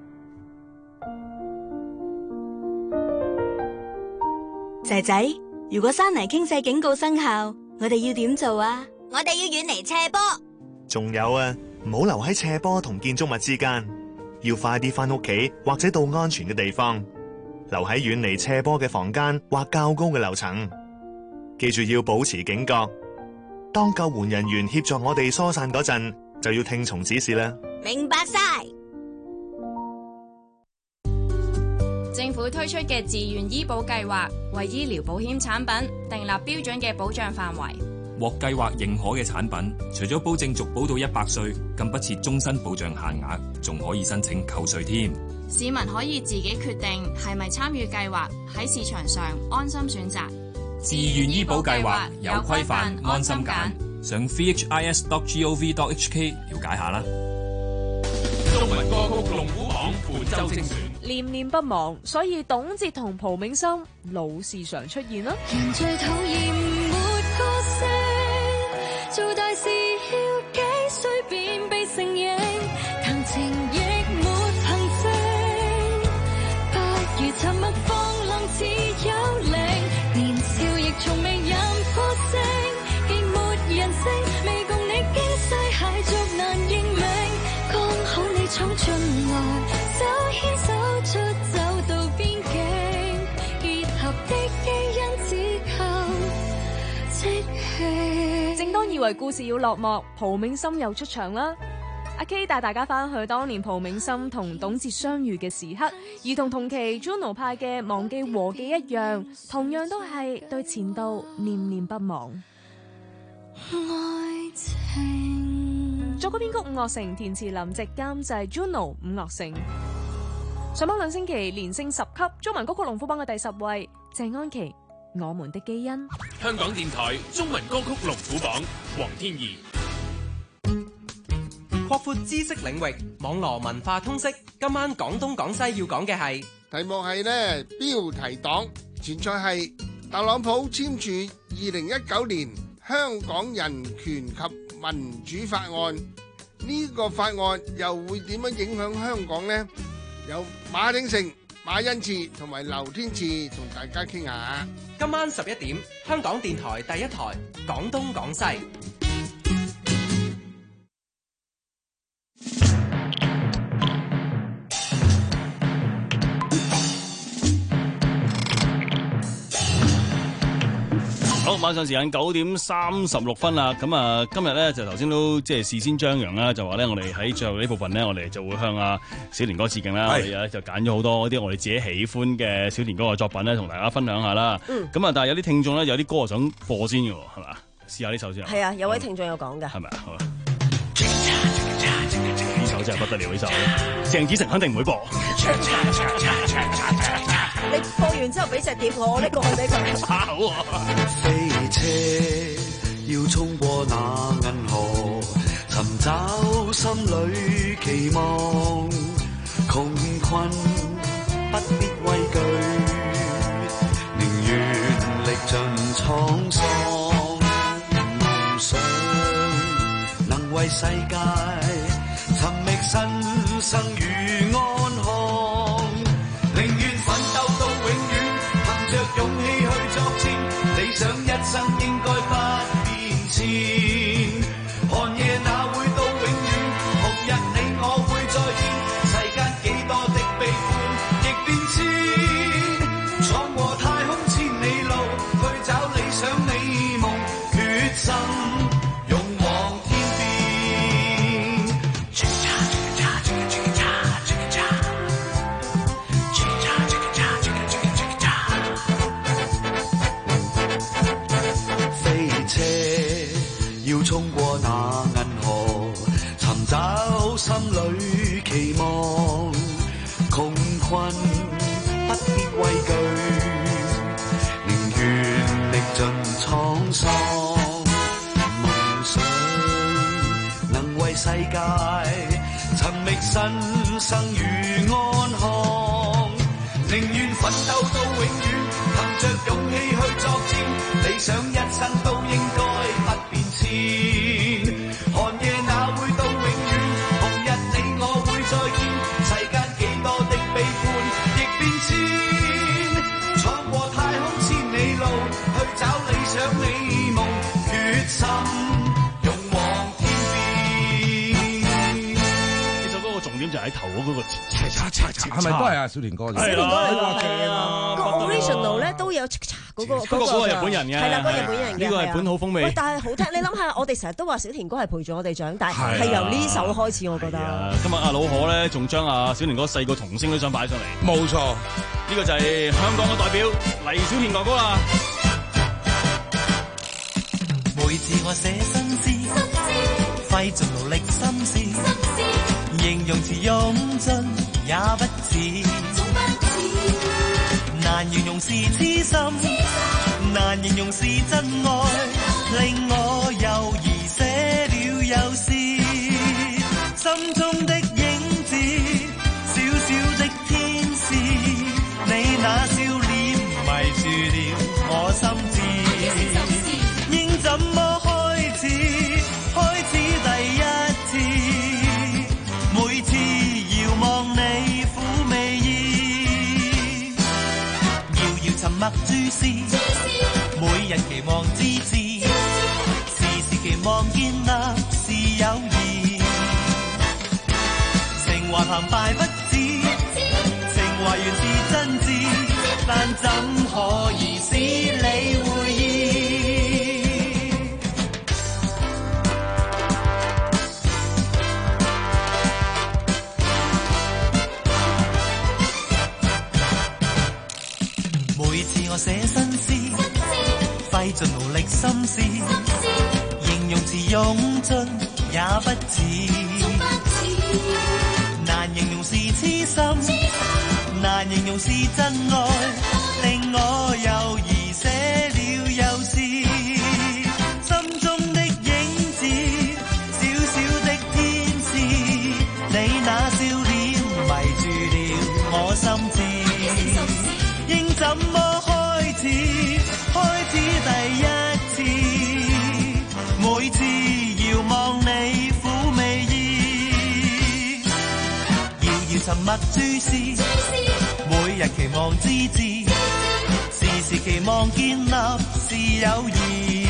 仔仔，如果山泥傾瀉警告生效，我哋要點做啊？ 我哋要遠離斜坡。 仲有啊，唔好留喺斜坡同建築物之間，要快啲返屋企或者到安全嘅地方。留喺遠離斜坡嘅房間或較高嘅樓層，記住要保持警覺。當救援人員協助我哋疏散嗰陣，就要聽從指示啦。 明白晒。 政府推出嘅自願醫保計劃，為醫療保險產品訂立標準嘅保障範圍。 獲計劃認可嘅產品，除咗保證續保到一百歲，更不設終身保障限額，仲可以申請扣稅添。 市民可以自己決定係咪參與計劃，喺市場上安心選擇。 自願醫保計劃有規範，安心揀。上 v h i s dot gov dot h k 了解下啦。 中文歌曲龍虎榜本周精選。 念念不忘，所以董潔同蒲銘心老是常出現啦。 人最討厭沒個性，做大事要幾歲便被承認，談情亦沒憑證，不如沉默放浪似有靈，年少亦從未飲過星，既沒人性，未共你驚世駭俗難認命，剛好你闖進來，手牽手出走到邊境，結合的基因只靠即興。 正當以為故事要落幕，蒲銘心又出場啦。阿 K 帶大家翻去當年蒲銘心同董潔相遇嘅時刻，而同同期 Juno 派嘅忘記和記一樣，同樣都係對前度念念不忘。 愛情作曲編曲伍樂城，填詞林夕，監製 Juno 伍樂城。上榜兩星期連升十級，中文歌曲龍虎榜嘅第十位，謝安琪《我們的基因》。 香港電台中文歌曲龍虎榜，黃天怡。 擴闊知識領域，網羅文化通識。今晚廣東廣西要講嘅係題目係呢標題黨，前菜係特朗普簽署二零一九年香港人權及民主法案，呢個法案又會點樣影響香港呢？有馬鼎盛、馬恩賜同埋劉天賜同大家傾下。 今晚十一點，香港電台第一台廣東廣西。 好，晚上時間九點三十六分啦。咁啊，今日咧就頭先都即係事先張揚啦，就話咧我哋喺最後呢部分咧，我哋就會向阿小田哥致敬啦。我哋咧就揀咗好多啲我哋自己喜歡嘅小田哥嘅作品咧，同大家分享下啦。咁啊、嗯，但係有啲聽眾咧有啲歌想播先嘅，係嘛？試下呢首先。係啊， 有位聽眾有講嘅。係咪啊？好啊。 呢首真係不得了，呢首鄭子誠肯定唔會播。 你播完之後俾隻碟我，我拎過去俾佢。 好啊！ 飛車要衝過那銀河，尋找心裏期望，窮困不必畏懼，寧願歷盡滄桑，夢想能為世界尋覓新生與安康，寧願奮鬥到永遠，憑着勇氣去作戰，理想一生應該不變遷。寒夜哪會到永遠，紅日你我會再見，世間幾多的悲歡亦變遷，闖過太空千里路，去找理想美夢，決心勇往天邊。要衝過那銀河，尋找心裏期望，窮困不必畏懼，寧願歷盡滄桑，夢想能為世界尋覓新生與安康，寧願奮鬥到永遠，憑着勇氣去作戰，理想一生都應該不變遷，寒夜哪會到永遠，紅日你我會再見，世間幾多的悲歡亦變遷，闖過太空千里路，去找理想美夢，決心勇往天邊。 呢首歌個重點就喺頭嗰個係咪都係啊？小田哥嚟？ 係啦， 係啊，個 original 咧都有嗰個嗰個嗰個日本人嘅， 係啦，嗰個日本人嘅， 呢個係本土風味。 喂，但係好聽，你諗下，我哋成日都話小田哥係陪住我哋長大，係由呢首開始，我覺得。 今日阿老可咧，仲將阿小田哥細個童聲都想擺上嚟。 冇錯， 呢個就係香港嘅代表黎小田哥哥啦。 每次我寫新詩，費盡勞力心思，形容詞用盡也不似。 難形容是痴心，難形容是真愛，令我猶疑寫了又是心中的影子，小小的天使，你那笑臉迷住了我心智，應怎麼開始？開始第一次，每次遙望你撫美意，遙遙沉默注視，每日期望之至，時時期望建立是友誼，情懷澎湃不止，情懷原是真摯，但怎可以使你會意？每次我寫新詩，費盡勞力心思，形容詞用盡也不似，難形容是痴心，難形容是真愛，令我猶疑寫了又是心中的影子，小小的天使，你那笑臉迷住了我心智，應怎麼開始？開始第一次，每次遙望你撫美意，遙遙沉默注視，每日期望之至，時時期望建立是友誼，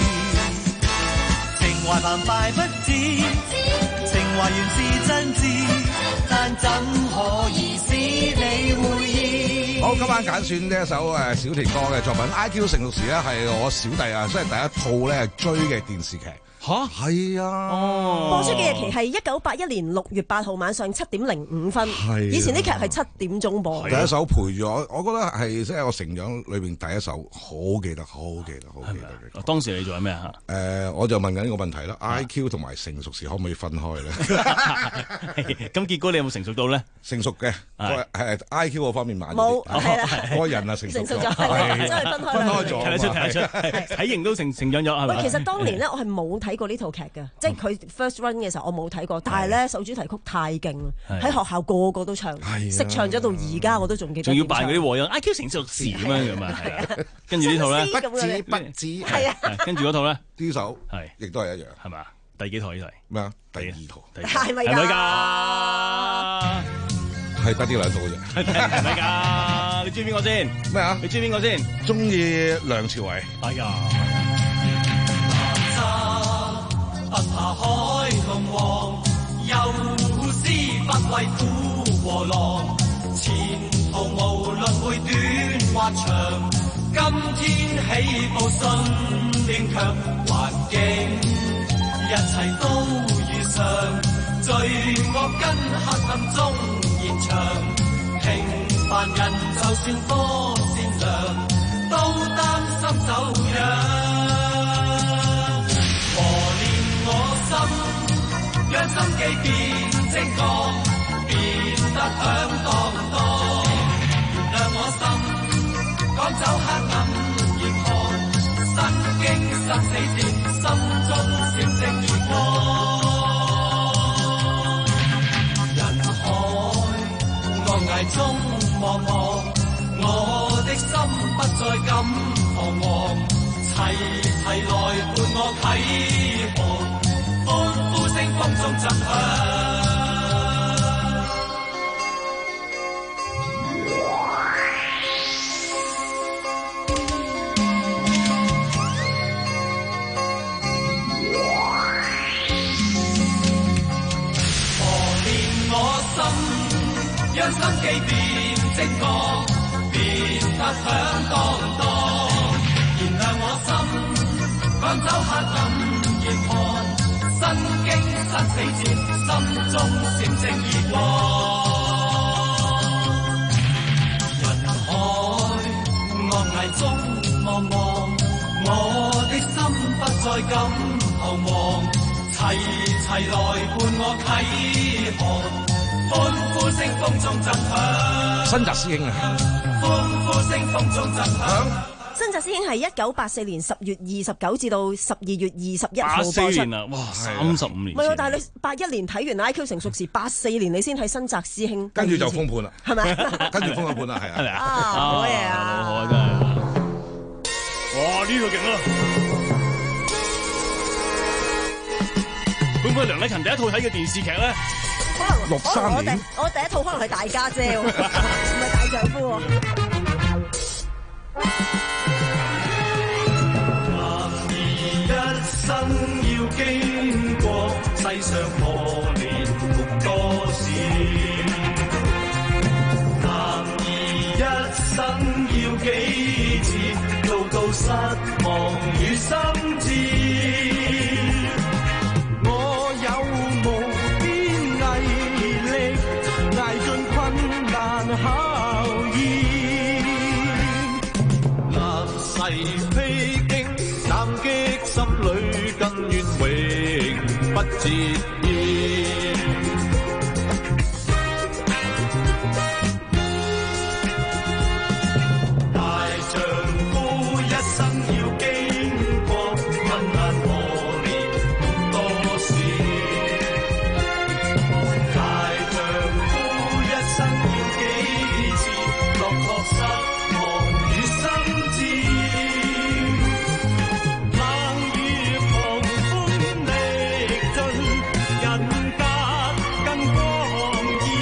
情懷澎湃不止，情懷原是真摯，但怎可以使你會意？ 好，今晚揀選呢一首誒小田哥嘅作品《I Q 成熟時》咧，係我小弟啊，即係第一套咧追嘅電視劇。 吓， 係啊！ 播出嘅日期係一九八一年六月八號晚上七點零五分。以前啲劇係七點鐘播。 第一首陪住我，我覺得係即係我成長裏邊第一首，好記得，好記得，好記得。 當時你做緊咩啊？ 誒，我就問緊呢個問題啦 ，I Q 同埋成熟時可唔可以分開咧？ 咁結果你有冇成熟到咧？ 成熟嘅，係 I Q 嗰方面慢啲。 冇，係啦， 嗰個人啊成熟咗， 成熟咗，係真係分開。 分開咗， 睇得出，睇得出，體型都成成長咗，係咪？ 喂，其實當年咧，我係冇睇過呢套劇嘅，即係佢 first run 嘅時候，我冇睇過。但係咧，首主題曲太勁啦，喺學校個個都唱，識唱咗到而家我都仲記得。 仲要扮嗰啲和音 I Q 成熟時咁樣咁啊，係啊。跟住呢套咧， 不止不止， 係啊。 跟住嗰套咧， 呢首係亦都係一樣， 係嘛？第幾套呢套？ 咩啊？第二套， 係咪㗎？ 係咪㗎？ 係得啲兩套嘅啫， 係咪㗎？你中意邊個先？ 咩啊？ 你中意邊個先？ 中意梁朝偉。 哎呀！ 不怕海龍王，有詩不畏虎和狼，前途無論會短或長，今天起步信念強，環境一切都如常，罪惡跟黑暗中延長，平凡人就算多善良，都擔心走樣。磨練我心，讓心機變精確，變得響當當。原諒我心，趕走黑暗嚴寒，身經生死戰，心中閃正如光。人海惡崖中茫茫，我的心不再敢彷徨。齊齊來伴我啟航，歡呼聲風中震響。磨練我心，讓心機變精確，變得響當當。燃亮我心，趕走黑暗嚴寒，身經生死戰，心中閃正熱光。人海惡崖中茫茫，我的心不再敢彷徨，齊齊來伴我啟航，歡呼聲風中震響。 新澤師兄啊！ 歡呼聲風中震響。 新紮師兄係一九八四年十月二十九至到十二月二十一號八四播出。 年啦，哇，三十五年。 唔係喎，但係你八一年睇完 I Q 成熟時，八四年你先睇新紮師兄。 跟住就封盤啦， 係咪？ 跟住封咗盤啦，係啊。 係咪啊？ 好嘢啊！ 好啊，真係。哇！呢個勁啊！會唔會梁禮勤第一套睇嘅電視劇咧？ 可能六三年我第我第一套可能係大家姐喎，唔係大丈夫喎。 男兒一生要經過世上磨練共多事，男兒一生要幾次做到失望與心志。我有無邊毅力，捱盡困難考驗。立誓披荊斬棘，心裏更願永不折腰。大丈夫一生要經過困難磨練多事，大丈夫一生要幾次落魄失望與心志。冷雨狂風歷盡，人格更光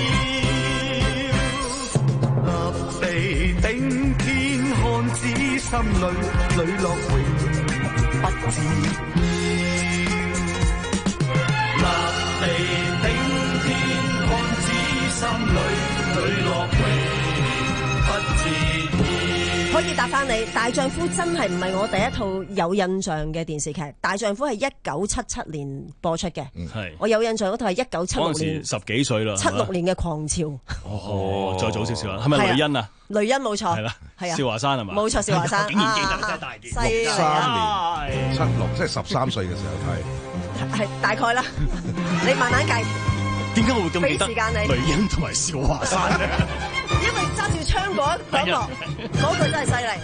耀。立地頂天看子，心裏磊落永不折腰。立地頂天看子，心裏磊落永不折腰。 可以答翻你，大丈夫真係唔係我第一套有印象嘅電視劇。大丈夫係一九七七年播出嘅， 係我有印象嗰套係一九七六嗰陣年， 時十幾歲啦， 七六年嘅狂潮。 哦，再早少少啦，係咪雷恩啊？ 雷恩冇錯， 係啦， 係啊， 少華山係嘛？ 冇錯，少華山竟然記得啊真係大件。 犀利六啊！ 三年七六，即係十三歲嘅時候睇。 係大概啦，你慢慢計。 點解我會咁記得俾時間你雷恩同埋少華山咧？ 因為揸住槍嗰嗰幕，嗰句真係犀利。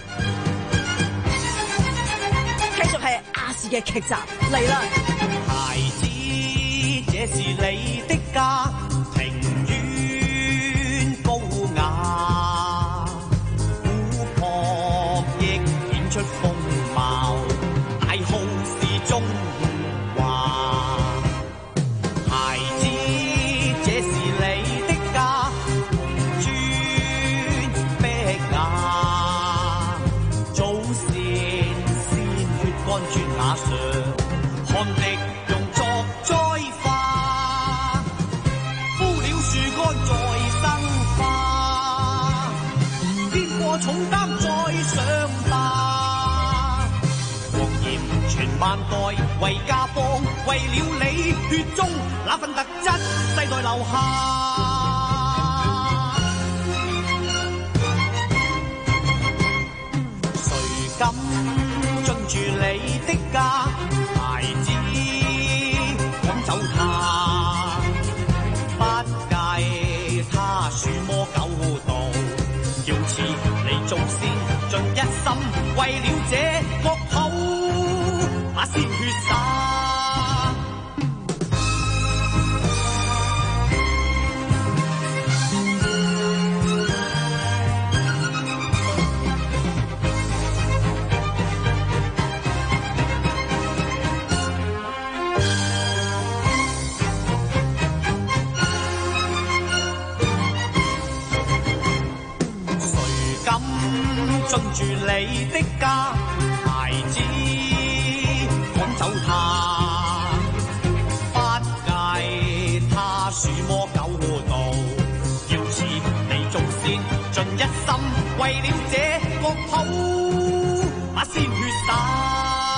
繼續係亞視嘅劇集嚟啦。 孩子，這是你的家，庭院高雅，古樸亦顯出風貌，大好是中華。孩子，這是你的家，磚壁瓦，祖先鮮血乾磚瓦上，汗滴用作栽花，枯了樹幹再生花，肩過重擔再上吧，黃鹽傳萬代為家邦，為了你血中那份特質世代留下。誰敢進駐你的家，孩子趕走他，不計他鼠魔狗盜，要似你祖先盡一心，為了這國土把鮮血灑。進駐你的家，孩子趕走他，不計他鼠魔狗盜，要似你祖先盡一心，為了這國土把鮮血灑。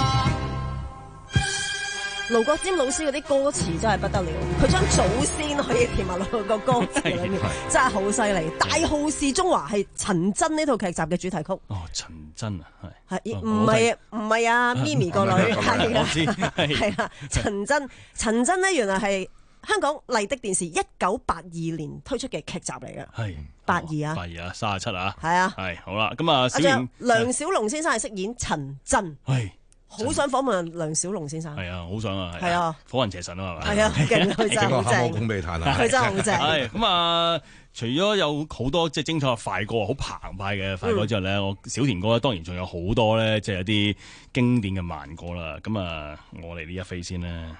盧國沾老師嗰啲歌詞真係不得了，佢將祖先可以填埋落個歌詞裏面，真係好犀利。大好是中華係陳真呢套劇集嘅主題曲。 哦，陳真啊，係係唔係唔係啊？咪咪個女係啊， 我知係啦。陳真陳真咧，原來係香港麗的電視一九八二年推出嘅劇集嚟嘅， 係八二啊， 八二啊，三十七啊， 係啊， 係好啦。咁啊，小賢梁小龍先生係飾演陳真， 係好想訪問梁小龍先生， 係啊，好想啊， 係啊， 火雲邪神啊，係咪？ 係啊，勁佢真係好正， 講俾你嘆啊， 佢真係好正。 係咁啊，除咗有好多即係精彩嘅快歌，好澎湃嘅快歌之後咧，我小田哥咧當然仲有好多咧，即係一啲經典嘅慢歌啦。咁啊，我嚟呢一飛先啦。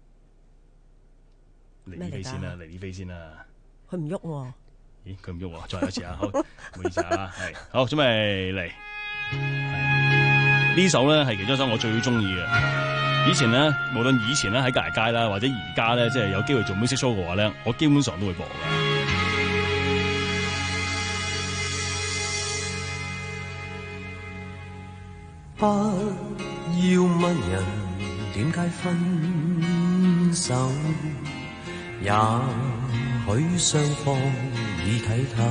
嚟呢飛先啦，嚟呢飛先啦。 佢唔喐喎。 咦？佢唔喐喎，再嚟一次啊！好，唔好意思啊，係好，準備嚟。呢首咧係其中一首我最中意嘅。以前咧，無論以前咧喺隔籬街啦，或者而家咧，即係有機會做 music show 嘅話咧，我基本上都會播㗎。 不要問人點解分手。也許雙方已睇透，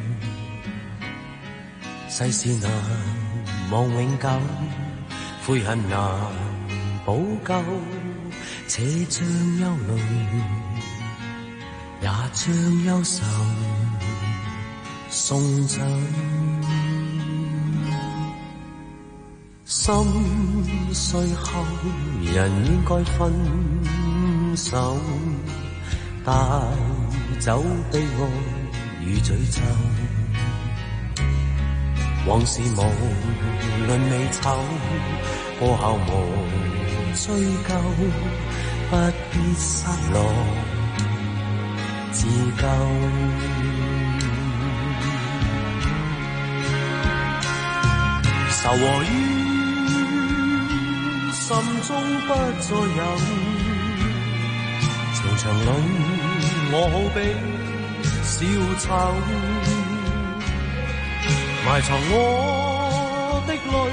世事難望永久，悔恨難補救，且將憂慮也將憂愁送走。心碎後人應該分手，帶走悲哀與詛咒，往事無論美醜，過後無追究，不必失落自救。愁和怨心中不再有，情場裏我好比小丑，埋藏我的淚，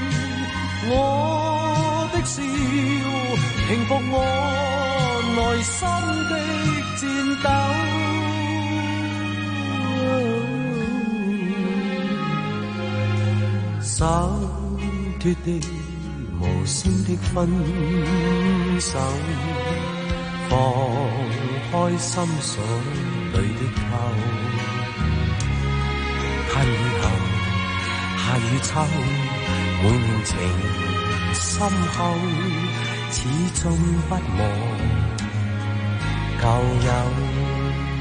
我的笑，平復我內心的戰鬥，手脫的無聲的分手，放開心鎖裏的扣，盼以後夏與秋，每年情深厚，始終不忘舊友。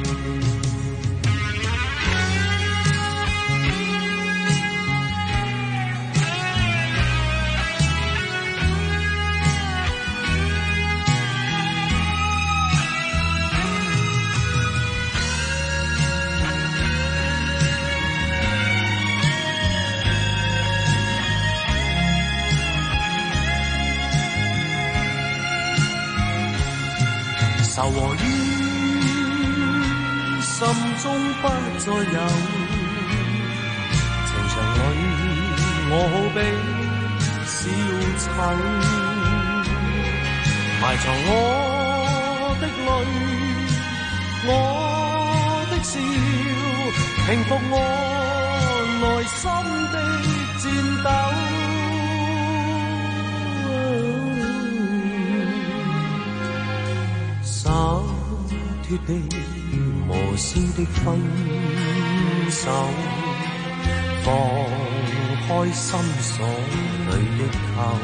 愁和怨心中不再有，情場裏我好比小丑，埋藏我的淚，我的笑，平復我內心的戰鬥，灑脫的無聲的分手，放開心鎖裏的扣，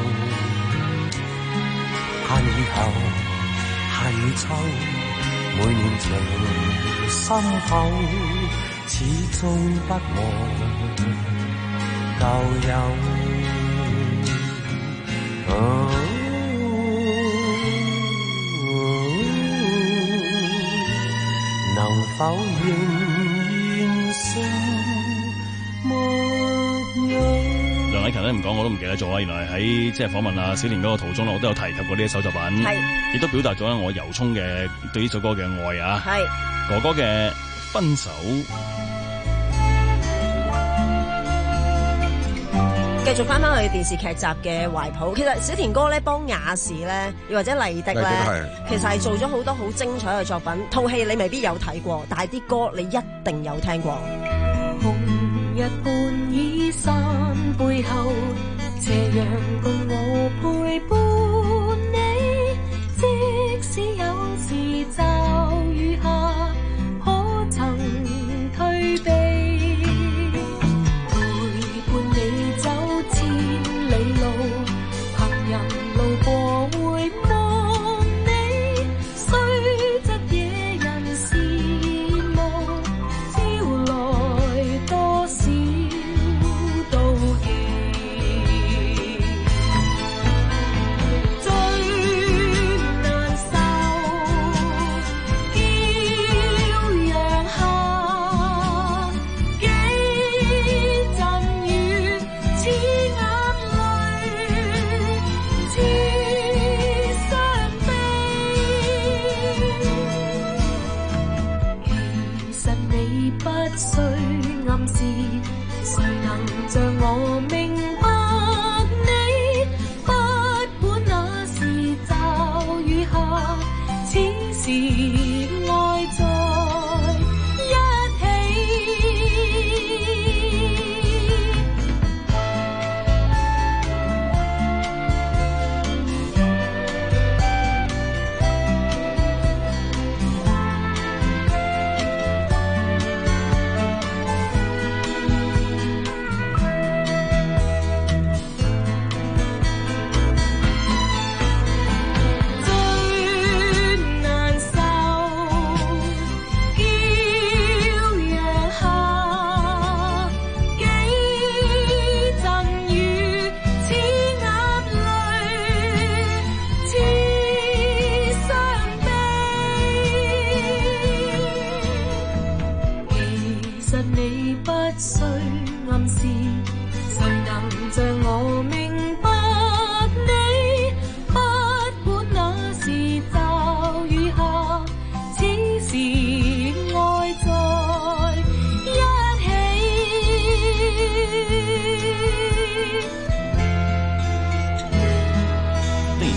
盼以後夏與秋，每年情深厚，始終不忘舊友。啊能否仍然是沒有？ 梁禮勤咧唔講我都唔記得咗啊！原來喺即係訪問阿小田嗰個途中咧，我都有提及過呢一首作品，亦都表達咗我由衷嘅對呢首歌嘅愛啊！哥哥嘅分手。 繼續翻翻去電視劇集嘅懷抱，其實小田哥咧幫亞視咧，又或者麗的咧，其實係做咗好多好精彩嘅作品。套戲你未必有睇過，但係啲歌你一定有聽過。 紅日伴倚山背後，斜陽共我陪伴你，即使有時驟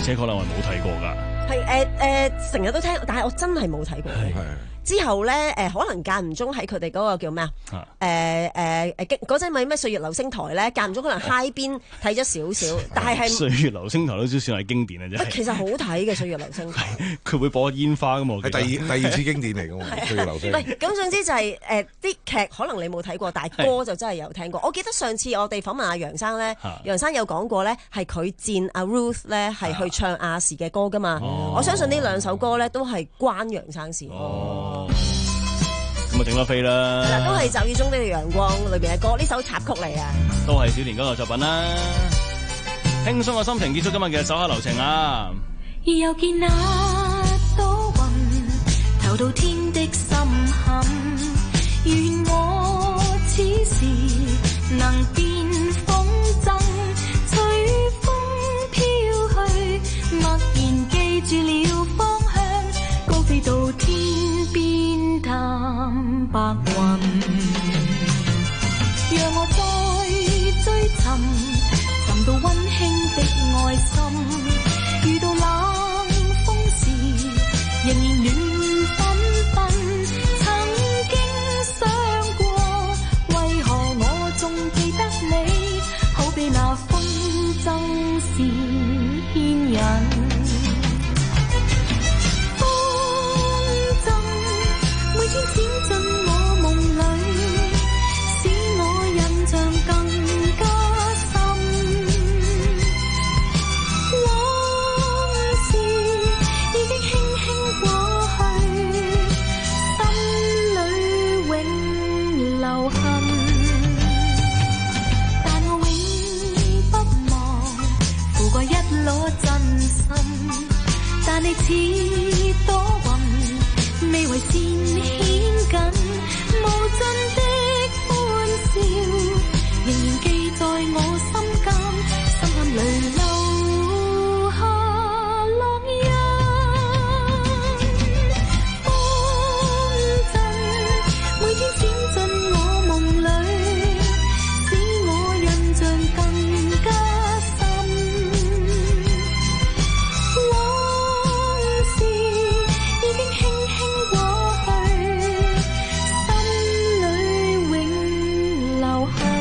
且確啦，我係冇睇過㗎。 係誒誒，成日都聽，但係我真係冇睇過。之後咧，誒、呃、可能間唔中喺佢哋嗰個叫咩啊？誒誒誒，嗰陣咪咩歲月流星台咧，間唔中可能嗨邊睇咗少少，但係係歲月流星台都算係經典啊！真係。 其實好睇嘅歲月流星台。 佢會播煙花㗎嘛？ 係第二第二次經典嚟㗎嘛？歲月流星。 唔係咁，總之就係誒啲劇可能你冇睇過，但係歌就真係有聽過。我記得上次我哋訪問阿楊生咧，楊生有講過咧，係佢薦阿 Ruth 咧係去唱亞視嘅歌㗎嘛。我相信呢兩首歌咧都係關楊生事。 咁啊，整多飛啦！ 係啦，都係驟雨中的陽光裏邊嘅歌，呢首插曲嚟啊！ 都係小田嗰個作品啦。輕鬆嘅心情結束今日嘅手下留情啊！ 又見那朵雲投到天的深坎，願我此時能變風箏，隨風飄去，默然記住了方向，高飛到天邊探白雲，讓我再追尋，尋到溫馨的愛心，遇到冷風時仍然暖繽紛，曾經想過為何我仲記得你，好比那風箏是牽引，每天閃進我夢裏，使我印象更加深。往事已經輕輕過去，心裏永留痕。但我永不忘付過一顆真心，但你似朵雲，未為善牽緊，無盡的歡笑，仍然記在我心間，心坎裏留下烙印。風箏每天閃進我夢裏，使我印象更加深。往事已經輕輕過去，心裏永留痕，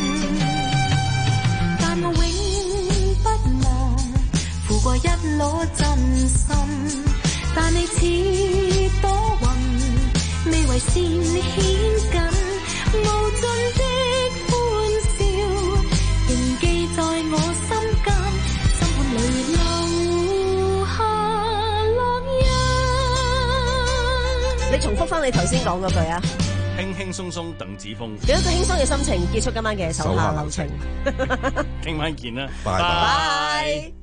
但我永不忘付過一顆真心，但你似朵雲，未為善牽緊，無盡的歡笑，仍記在我心間，心坎裏留下烙印。 你重複翻你頭先講嗰句啊！ 輕輕鬆鬆鄧子峰， 有一個輕鬆嘅心情結束今晚嘅手下留情。 聽晚見啦， 拜拜。